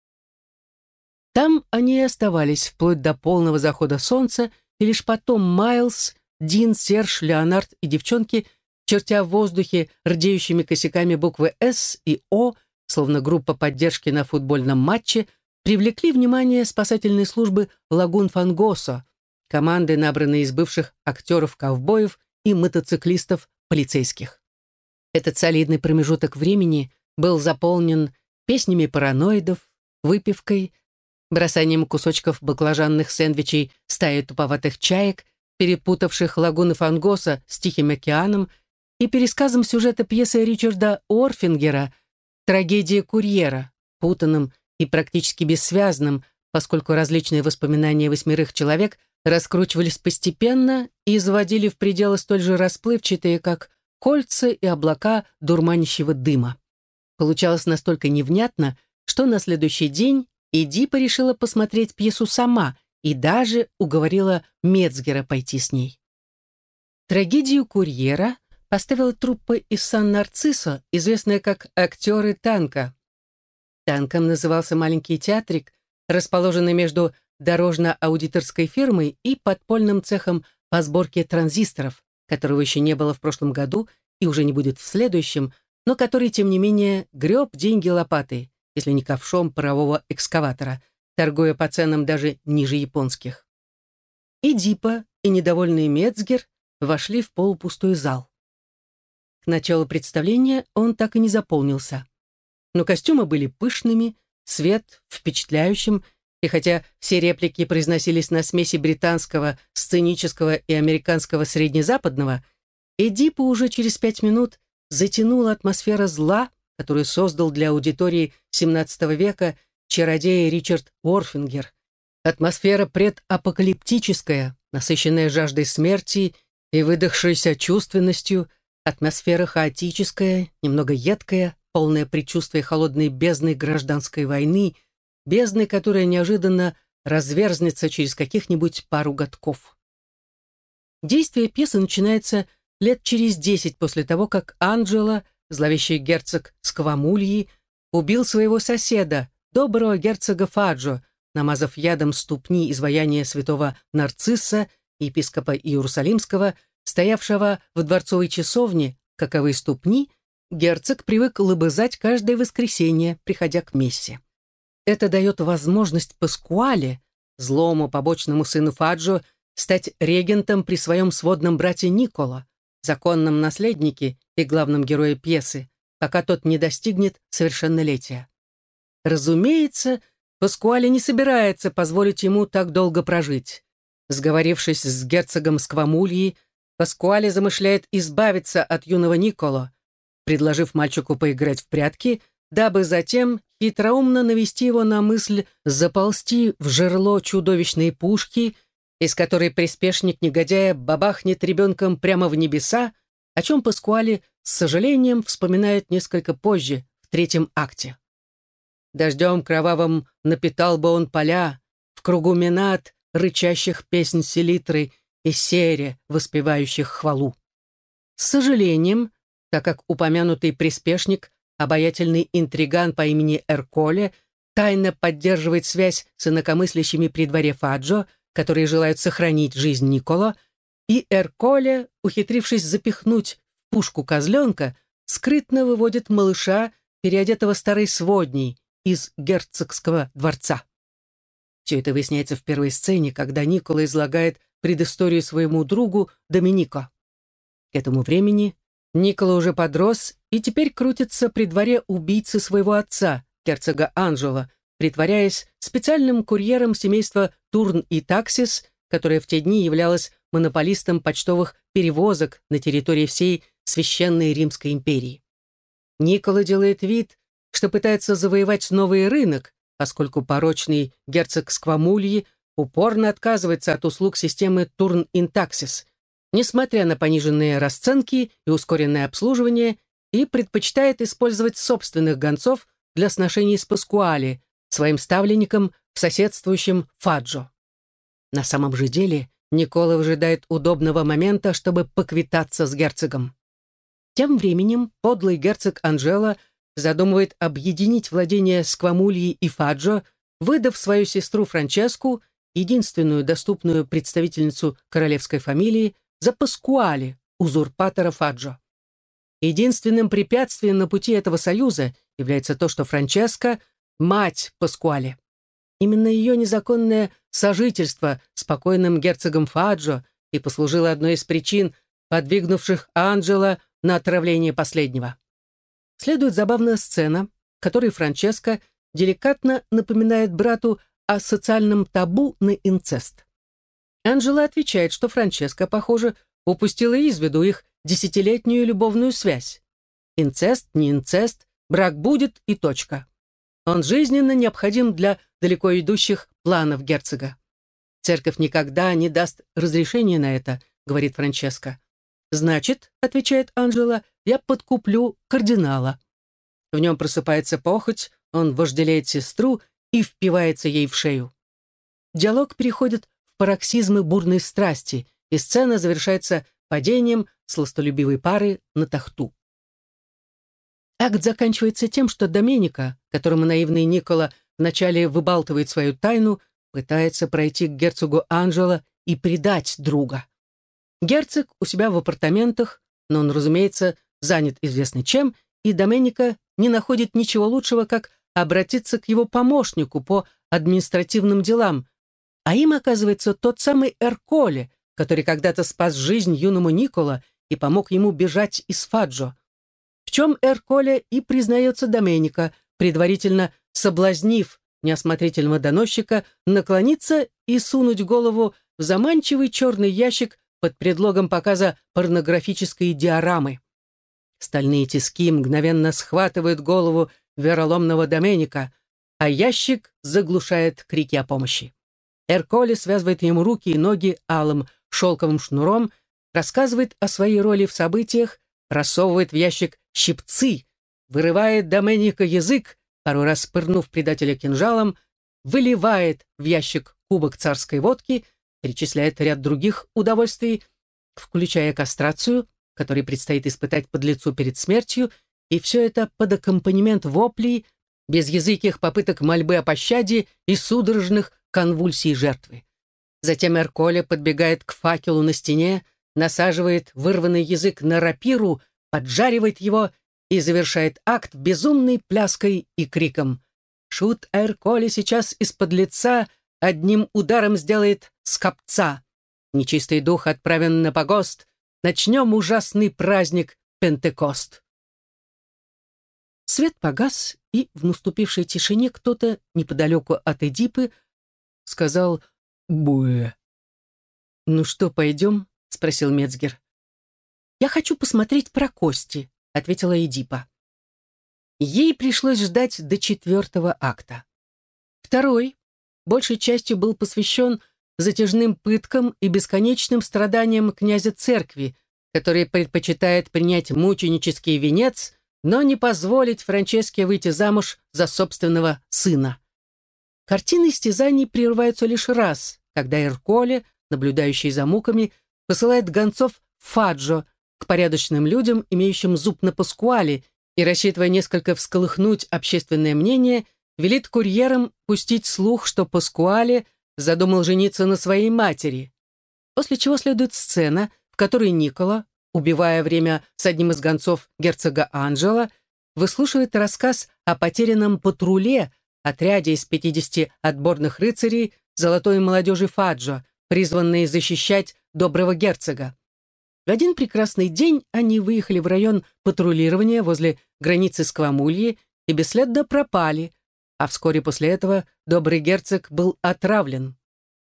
Там они и оставались вплоть до полного захода солнца, и лишь потом Майлз, Дин, Серж, Леонард и девчонки, чертя в воздухе рдеющими косяками буквы «С» и «О», словно группа поддержки на футбольном матче, привлекли внимание спасательной службы «Лагун Фангосо», команды, набранной из бывших актеров-ковбоев и мотоциклистов-полицейских. Этот солидный промежуток времени был заполнен песнями параноидов, выпивкой, бросанием кусочков баклажанных сэндвичей стаи туповатых чаек, перепутавших лагуны Фангоса с Тихим океаном, и пересказом сюжета пьесы Ричарда Орфингера «Трагедия курьера», путанным и практически бессвязным, поскольку различные воспоминания восьмерых человек раскручивались постепенно и заводили в пределы столь же расплывчатые, как кольца и облака дурманящего дыма. Получалось настолько невнятно, что на следующий день Эдипа решила посмотреть пьесу сама и даже уговорила Мецгера пойти с ней. Трагедию курьера поставила труппа из Сан-Нарциссо, известная как «Актеры танка». Танком назывался маленький театрик, расположенный между дорожно-аудиторской фирмой и подпольным цехом по сборке транзисторов, которого еще не было в прошлом году и уже не будет в следующем, но который, тем не менее, греб деньги лопатой, если не ковшом парового экскаватора, торгуя по ценам даже ниже японских. Эдипа и недовольный Мецгер вошли в полупустой зал. К началу представления он так и не заполнился. Но костюмы были пышными, цвет впечатляющим, и хотя все реплики произносились на смеси британского, сценического и американского среднезападного, Эдипа уже через пять минут затянула атмосфера зла, которую создал для аудитории семнадцатого века чародей Ричард Орфингер. Атмосфера предапокалиптическая, насыщенная жаждой смерти и выдохшейся чувственностью, атмосфера хаотическая, немного едкая, полное предчувствие холодной бездны гражданской войны, бездны, которая неожиданно разверзнется через каких-нибудь пару годков. Действие пьесы начинается лет через десять после того, как Анджело, зловещий герцог Сквамульи, убил своего соседа, доброго герцога Фаджо, намазав ядом ступни изваяния святого Нарцисса, епископа Иерусалимского, стоявшего в дворцовой часовне, каковы ступни, герцог привык лобызать каждое воскресенье, приходя к мессе. Это дает возможность Паскуале, злому побочному сыну Фаджо, стать регентом при своем сводном брате Николо, законном наследнике и главном герое пьесы, пока тот не достигнет совершеннолетия. Разумеется, Паскуале не собирается позволить ему так долго прожить. Сговорившись с герцогом Сквамульи, Паскуале замышляет избавиться от юного Николо, предложив мальчику поиграть в прятки, дабы затем хитроумно навести его на мысль заползти в жерло чудовищной пушки, из которой приспешник негодяя бабахнет ребенком прямо в небеса, о чем Паскуале с сожалением вспоминает несколько позже, в третьем акте. Дождем кровавым напитал бы он поля, в кругу менат, рычащих песнь селитры и сере, воспевающих хвалу. С сожалением, так как упомянутый приспешник, обаятельный интриган по имени Эрколе, тайно поддерживает связь с инакомыслящими при дворе Фаджо, которые желают сохранить жизнь Николо, и Эрколе, ухитрившись запихнуть в пушку козленка, скрытно выводит малыша, переодетого старой сводней, из герцогского дворца. Все это выясняется в первой сцене, когда Николо излагает предысторию своему другу Доминико. К этому времени Николо уже подрос и теперь крутится при дворе убийцы своего отца, герцога Анджело, притворяясь специальным курьером семейства Турн и Таксис, которое в те дни являлось монополистом почтовых перевозок на территории всей Священной Римской империи. Никола делает вид, что пытается завоевать новый рынок, поскольку порочный герцог Сквамульи упорно отказывается от услуг системы Турн-Интаксис, несмотря на пониженные расценки и ускоренное обслуживание, и предпочитает использовать собственных гонцов для сношений с Паскуале, своим ставленником в соседствующем Фаджо. На самом же деле Никола выжидает удобного момента, чтобы поквитаться с герцогом. Тем временем подлый герцог Анжело задумывает объединить владения Сквамульи и Фаджо, выдав свою сестру Франческу, единственную доступную представительницу королевской фамилии, за Паскуале, узурпатора Фаджо. Единственным препятствием на пути этого союза является то, что Франческа – мать Паскуале. Именно ее незаконное сожительство с покойным герцогом Фаджо и послужило одной из причин, подвигнувших Анджело на отравление последнего. Следует забавная сцена, в которой Франческа деликатно напоминает брату о социальном табу на инцест. Анджело отвечает, что Франческа, похоже, упустила из виду их десятилетнюю любовную связь. Инцест, не инцест, брак будет и точка. Он жизненно необходим для далеко идущих планов герцога. «Церковь никогда не даст разрешения на это», — говорит Франческа. «Значит, — отвечает Анджело, — я подкуплю кардинала». В нем просыпается похоть, он вожделеет сестру и впивается ей в шею. Диалог переходит в пароксизмы бурной страсти, и сцена завершается падением сластолюбивой пары на тахту. Акт заканчивается тем, что Доменика, которому наивный Никола вначале выбалтывает свою тайну, пытается пройти к герцогу Анджело и предать друга. Герцог у себя в апартаментах, но он, разумеется, занят известно чем, и Доменика не находит ничего лучшего, как обратиться к его помощнику по административным делам, а им оказывается тот самый Эрколе, который когда-то спас жизнь юному Никола и помог ему бежать из Фаджо. В чем Эрколе и признается Доменика, предварительно соблазнив неосмотрительного доносчика наклониться и сунуть голову в заманчивый черный ящик под предлогом показа порнографической диорамы. Стальные тиски мгновенно схватывают голову вероломного Доменика, а ящик заглушает крики о помощи. Эрколе связывает ему руки и ноги алым шелковым шнуром, рассказывает о своей роли в событиях, рассовывает в ящик щипцы, вырывает Доменика язык, пару раз пырнув предателя кинжалом, выливает в ящик кубок царской водки, перечисляет ряд других удовольствий, включая кастрацию, который предстоит испытать подлецу перед смертью, и все это под аккомпанемент воплей, безязыких попыток мольбы о пощаде и судорожных конвульсий жертвы. Затем Эрколе подбегает к факелу на стене, насаживает вырванный язык на рапиру, поджаривает его и завершает акт безумной пляской и криком. Шут Эрколе сейчас из-под лица одним ударом сделает скопца. Нечистый дух отправен на погост. Начнем ужасный праздник Пентекост. Свет погас, и в наступившей тишине кто-то неподалеку от Эдипы сказал «Буэ». «Ну что, пойдем?» — спросил Мецгер. «Я хочу посмотреть про кости», — ответила Эдипа. Ей пришлось ждать до четвертого акта. Второй, большей частью, был посвящен затяжным пыткам и бесконечным страданиям князя церкви, который предпочитает принять мученический венец, но не позволить Франческе выйти замуж за собственного сына. Картины истязаний прерываются лишь раз, когда Эрколе, наблюдающий за муками, посылает гонцов в Фаджо к порядочным людям, имеющим зуб на Паскуале, и, рассчитывая несколько всколыхнуть общественное мнение, велит курьерам пустить слух, что Паскуале задумал жениться на своей матери. После чего следует сцена, в которой Никола, убивая время с одним из гонцов герцога Анджело, выслушивает рассказ о потерянном патруле, отряде из пятидесяти отборных рыцарей золотой молодежи Фаджо, призванные защищать доброго герцога. В один прекрасный день они выехали в район патрулирования возле границы Сквамульи и бесследно пропали, а вскоре после этого добрый герцог был отравлен.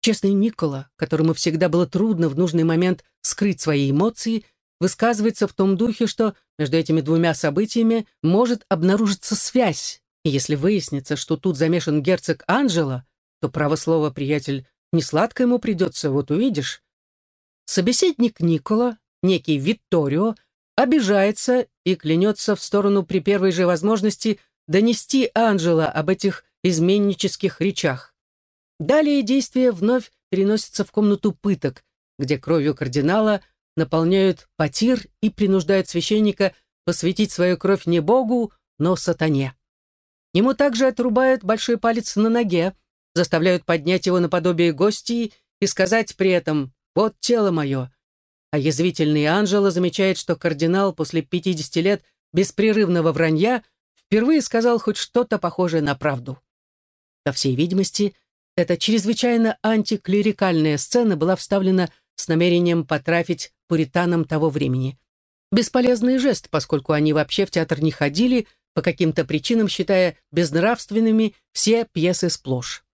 Честный Никола, которому всегда было трудно в нужный момент скрыть свои эмоции, высказывается в том духе, что между этими двумя событиями может обнаружиться связь, и если выяснится, что тут замешан герцог Анджело, то, право слово, приятель, несладко ему придется, вот увидишь. Собеседник Никола, некий Витторио, обижается и клянется в сторону при первой же возможности донести Анджело об этих изменнических речах. Далее действие вновь переносится в комнату пыток, где кровью кардинала наполняют потир и принуждают священника посвятить свою кровь не Богу, но сатане. Ему также отрубают большой палец на ноге, заставляют поднять его наподобие гостей и сказать при этом «Вот тело мое». А язвительный Анджело замечает, что кардинал после пятидесяти лет беспрерывного вранья впервые сказал хоть что-то похожее на правду. По всей видимости, эта чрезвычайно антиклерикальная сцена была вставлена с намерением потрафить пуританам того времени. Бесполезный жест, поскольку они вообще в театр не ходили, по каким-то причинам считая безнравственными все пьесы сплошь.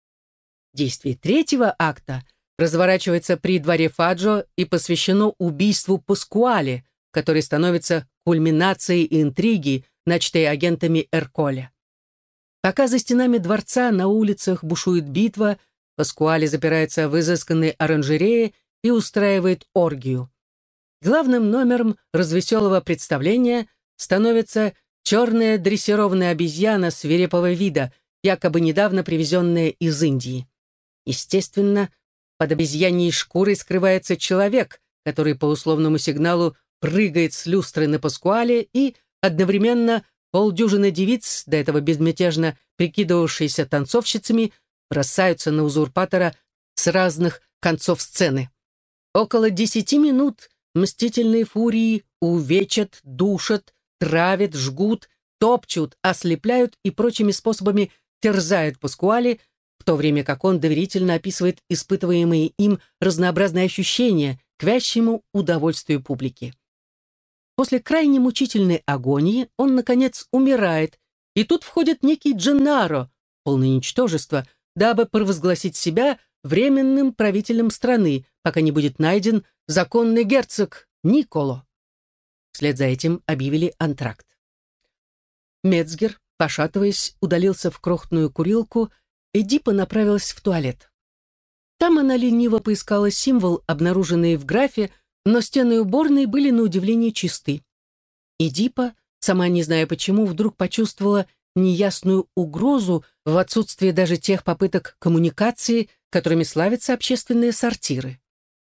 Действие третьего акта разворачивается при дворе Фаджо и посвящено убийству Паскуале, который становится кульминацией интриги, начатой агентами Эрколе. Пока за стенами дворца на улицах бушует битва, Паскуале запирается в изысканной оранжерее и устраивает оргию. Главным номером развеселого представления становится черная дрессированная обезьяна свирепого вида, якобы недавно привезенная из Индии. Естественно, под обезьяньей шкурой скрывается человек, который по условному сигналу прыгает с люстры на Паскуале и одновременно полдюжины девиц, до этого безмятежно прикидывавшиеся танцовщицами, бросаются на узурпатора с разных концов сцены. Около десяти минут мстительные фурии увечат, душат, травят, жгут, топчут, ослепляют и прочими способами терзают Паскуале, в то время как он доверительно описывает испытываемые им разнообразные ощущения к вящему удовольствию публики. После крайне мучительной агонии он, наконец, умирает, и тут входит некий Дженнаро, полное ничтожество, дабы провозгласить себя временным правителем страны, пока не будет найден законный герцог Николо. Вслед за этим объявили антракт. Мецгер, пошатываясь, удалился в крохотную курилку, Эдипа направилась в туалет. Там она лениво поискала символ, обнаруженный в графе, но стены уборной были на удивление чисты. Эдипа, сама не зная почему, вдруг почувствовала неясную угрозу в отсутствии даже тех попыток коммуникации, которыми славятся общественные сортиры.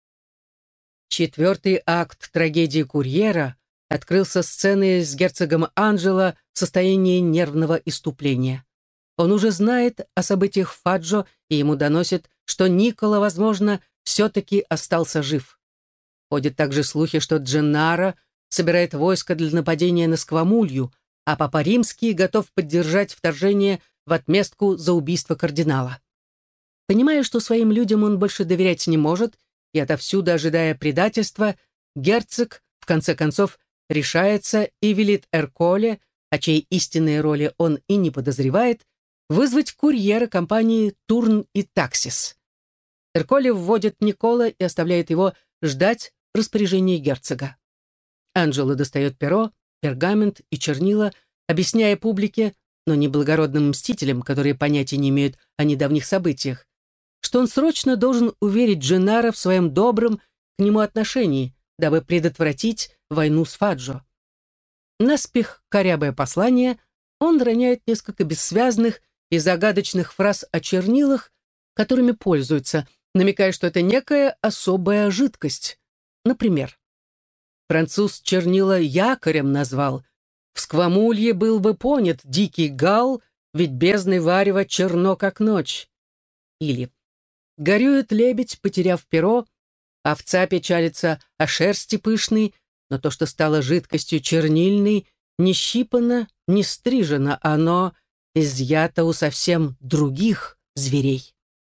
Четвертый акт трагедии Курьера открылся сценой с герцогом Анджело в состоянии нервного исступления. Он уже знает о событиях в Фаджо, и ему доносят, что Николо, возможно, все-таки остался жив. Ходят также слухи, что Дженнаро собирает войско для нападения на Сквамулью, а Папа Римский готов поддержать вторжение в отместку за убийство кардинала. Понимая, что своим людям он больше доверять не может, и отовсюду ожидая предательства, герцог, в конце концов, решается и велит Эрколе, о чьей истинной роли он и не подозревает, вызвать курьера компании «Турн и Таксис». Эрколе вводит Никола и оставляет его ждать распоряжения герцога. Анджело достает перо, пергамент и чернила, объясняя публике, но не благородным мстителям, которые понятия не имеют о недавних событиях, что он срочно должен уверить Дженнаро в своем добром к нему отношении, дабы предотвратить войну с Фаджо. Наспех корябое послание, он роняет несколько бессвязных и загадочных фраз о чернилах, которыми пользуются, намекая, что это некая особая жидкость. Например, француз чернила якорем назвал. В Сквамулье был бы понят дикий гал, ведь бездны варева черно, как ночь. Или горюет лебедь, потеряв перо, овца печалится о шерсти пышной, но то, что стало жидкостью чернильной, не щипано, не стрижено, оно изъято у совсем других зверей.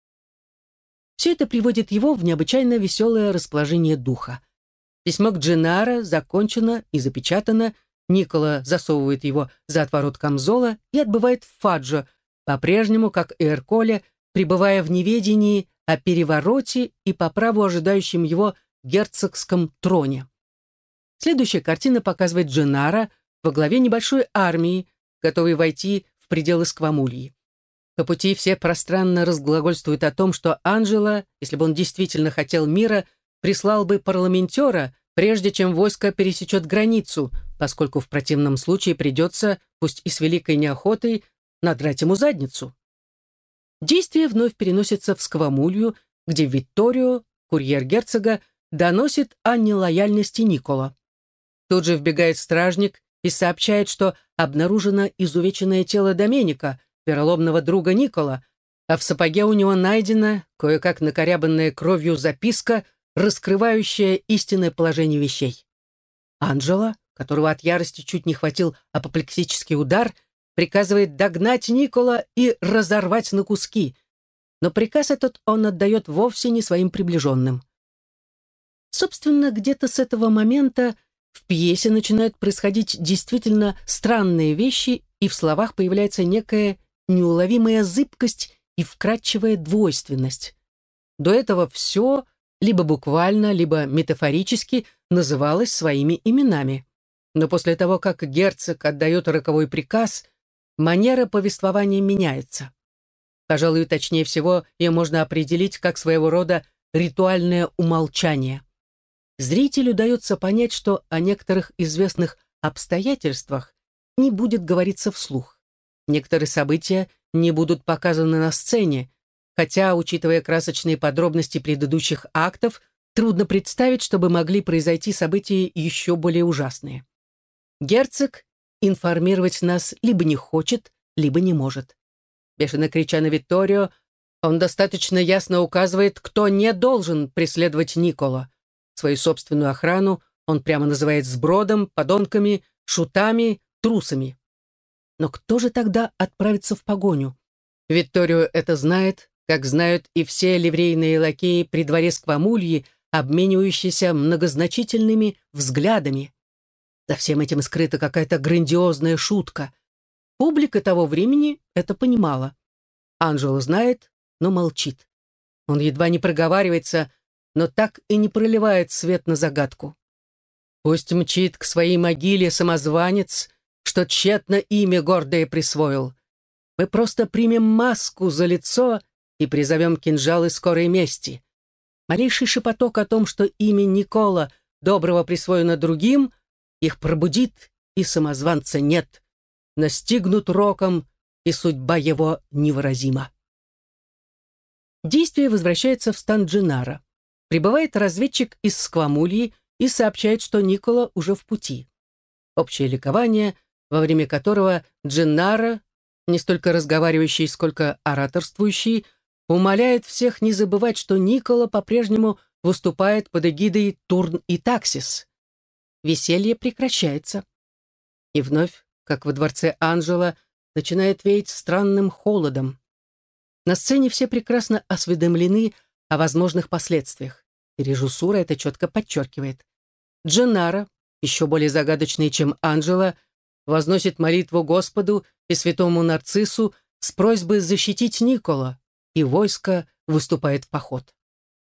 Все это приводит его в необычайно веселое расположение духа. Письмо к Дженнаро закончено и запечатано, Никола засовывает его за отворот камзола и отбывает в Фаджо, по-прежнему, как и Эрколе, пребывая в неведении о перевороте и по праву ожидающем его герцогском троне. Следующая картина показывает Дженнара во главе небольшой армии, готовой войти в пределы Сквамульи. По пути все пространно разглагольствуют о том, что Анджело, если бы он действительно хотел мира, прислал бы парламентера, прежде чем войско пересечет границу, поскольку в противном случае придется, пусть и с великой неохотой, надрать ему задницу. Действие вновь переносится в Сквамулью, где Витторио, курьер герцога, доносит о нелояльности Николо. Тут же вбегает стражник и сообщает, что обнаружено изувеченное тело Доменика, вероломного друга Никола, а в сапоге у него найдена, кое-как накорябанная кровью записка, раскрывающая истинное положение вещей. Анджело, которого от ярости чуть не хватил апоплексический удар, приказывает догнать Никола и разорвать на куски, но приказ этот он отдает вовсе не своим приближенным. Собственно, где-то с этого момента в пьесе начинают происходить действительно странные вещи, и в словах появляется некая неуловимая зыбкость и вкрадчивая двойственность. До этого все, либо буквально, либо метафорически, называлось своими именами. Но после того, как герцог отдает роковой приказ, манера повествования меняется. Пожалуй, точнее всего, ее можно определить как своего рода ритуальное умолчание. Зрителю удается понять, что о некоторых известных обстоятельствах не будет говориться вслух. Некоторые события не будут показаны на сцене, хотя, учитывая красочные подробности предыдущих актов, трудно представить, чтобы могли произойти события еще более ужасные. Герцог информировать нас либо не хочет, либо не может. Бешено крича на Витторио, он достаточно ясно указывает, кто не должен преследовать Николо. Свою собственную охрану он прямо называет сбродом, подонками, шутами, трусами. Но кто же тогда отправится в погоню? Витторио это знает, как знают и все ливрейные лакеи при дворе Сквамульи, обменивающиеся многозначительными взглядами. За всем этим скрыта какая-то грандиозная шутка. Публика того времени это понимала. Анджело знает, но молчит. Он едва не проговаривается, но так и не проливает свет на загадку. Пусть мчит к своей могиле самозванец, что тщетно имя гордое присвоил. Мы просто примем маску за лицо и призовем кинжалы скорой мести. Малейший шепоток о том, что имя Никола доброго присвоено другим, их пробудит, и самозванца нет. Настигнут роком, и судьба его невыразима. Действие возвращается в стан Дженнара. Прибывает разведчик из Сквамульи и сообщает, что Никола уже в пути. Общее ликование, во время которого Дженнаро, не столько разговаривающий, сколько ораторствующий, умоляет всех не забывать, что Никола по-прежнему выступает под эгидой Турн и Таксис. Веселье прекращается. И вновь, как во дворце Анджело, начинает веять странным холодом. На сцене все прекрасно осведомлены о возможных последствиях, и режиссура это четко подчеркивает. Дженнаро, еще более загадочный, чем Анджело, возносит молитву Господу и святому Нарциссу с просьбой защитить Никола, и войско выступает в поход.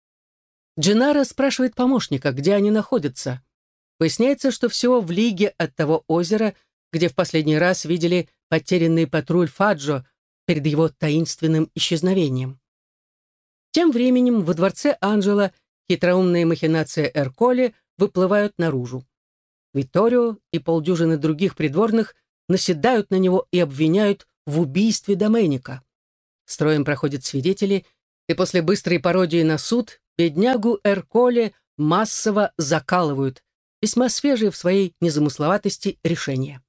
Дженнаро спрашивает помощника, где они находятся. Выясняется, что всего в лиге от того озера, где в последний раз видели потерянный патруль Фаджо перед его таинственным исчезновением. Тем временем во дворце Анджело хитроумные махинации Эрколе выплывают наружу. Витторио и полдюжины других придворных наседают на него и обвиняют в убийстве Доменика. Строем проходят свидетели, и после быстрой пародии на суд беднягу Эрколе массово закалывают, весьма свежие в своей незамысловатости решения.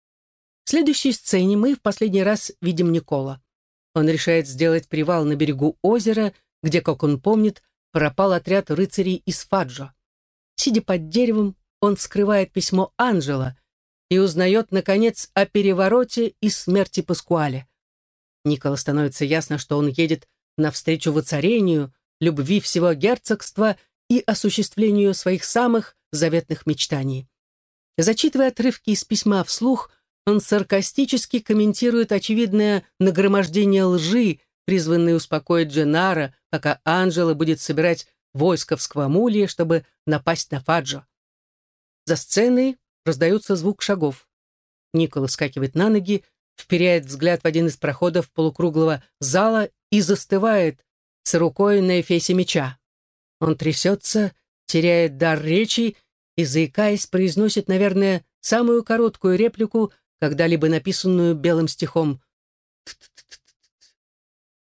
В следующей сцене мы в последний раз видим Никола. Он решает сделать привал на берегу озера, где, как он помнит, пропал отряд рыцарей из Фаджо. Сидя под деревом, он вскрывает письмо Анджело и узнает, наконец, о перевороте и смерти Паскуале. Николо становится ясно, что он едет навстречу воцарению, любви всего герцогства и осуществлению своих самых заветных мечтаний. Зачитывая отрывки из письма вслух, он саркастически комментирует очевидное нагромождение лжи, призванные успокоить Дженнара, пока Анджело будет собирать войско в Сквамулье, чтобы напасть на Фаджо. За сценой раздается звук шагов. Никола вскакивает на ноги, вперяет взгляд в один из проходов полукруглого зала и застывает с рукой на эфесе меча. Он трясется, теряет дар речи и, заикаясь, произносит, наверное, самую короткую реплику, когда-либо написанную белым стихом.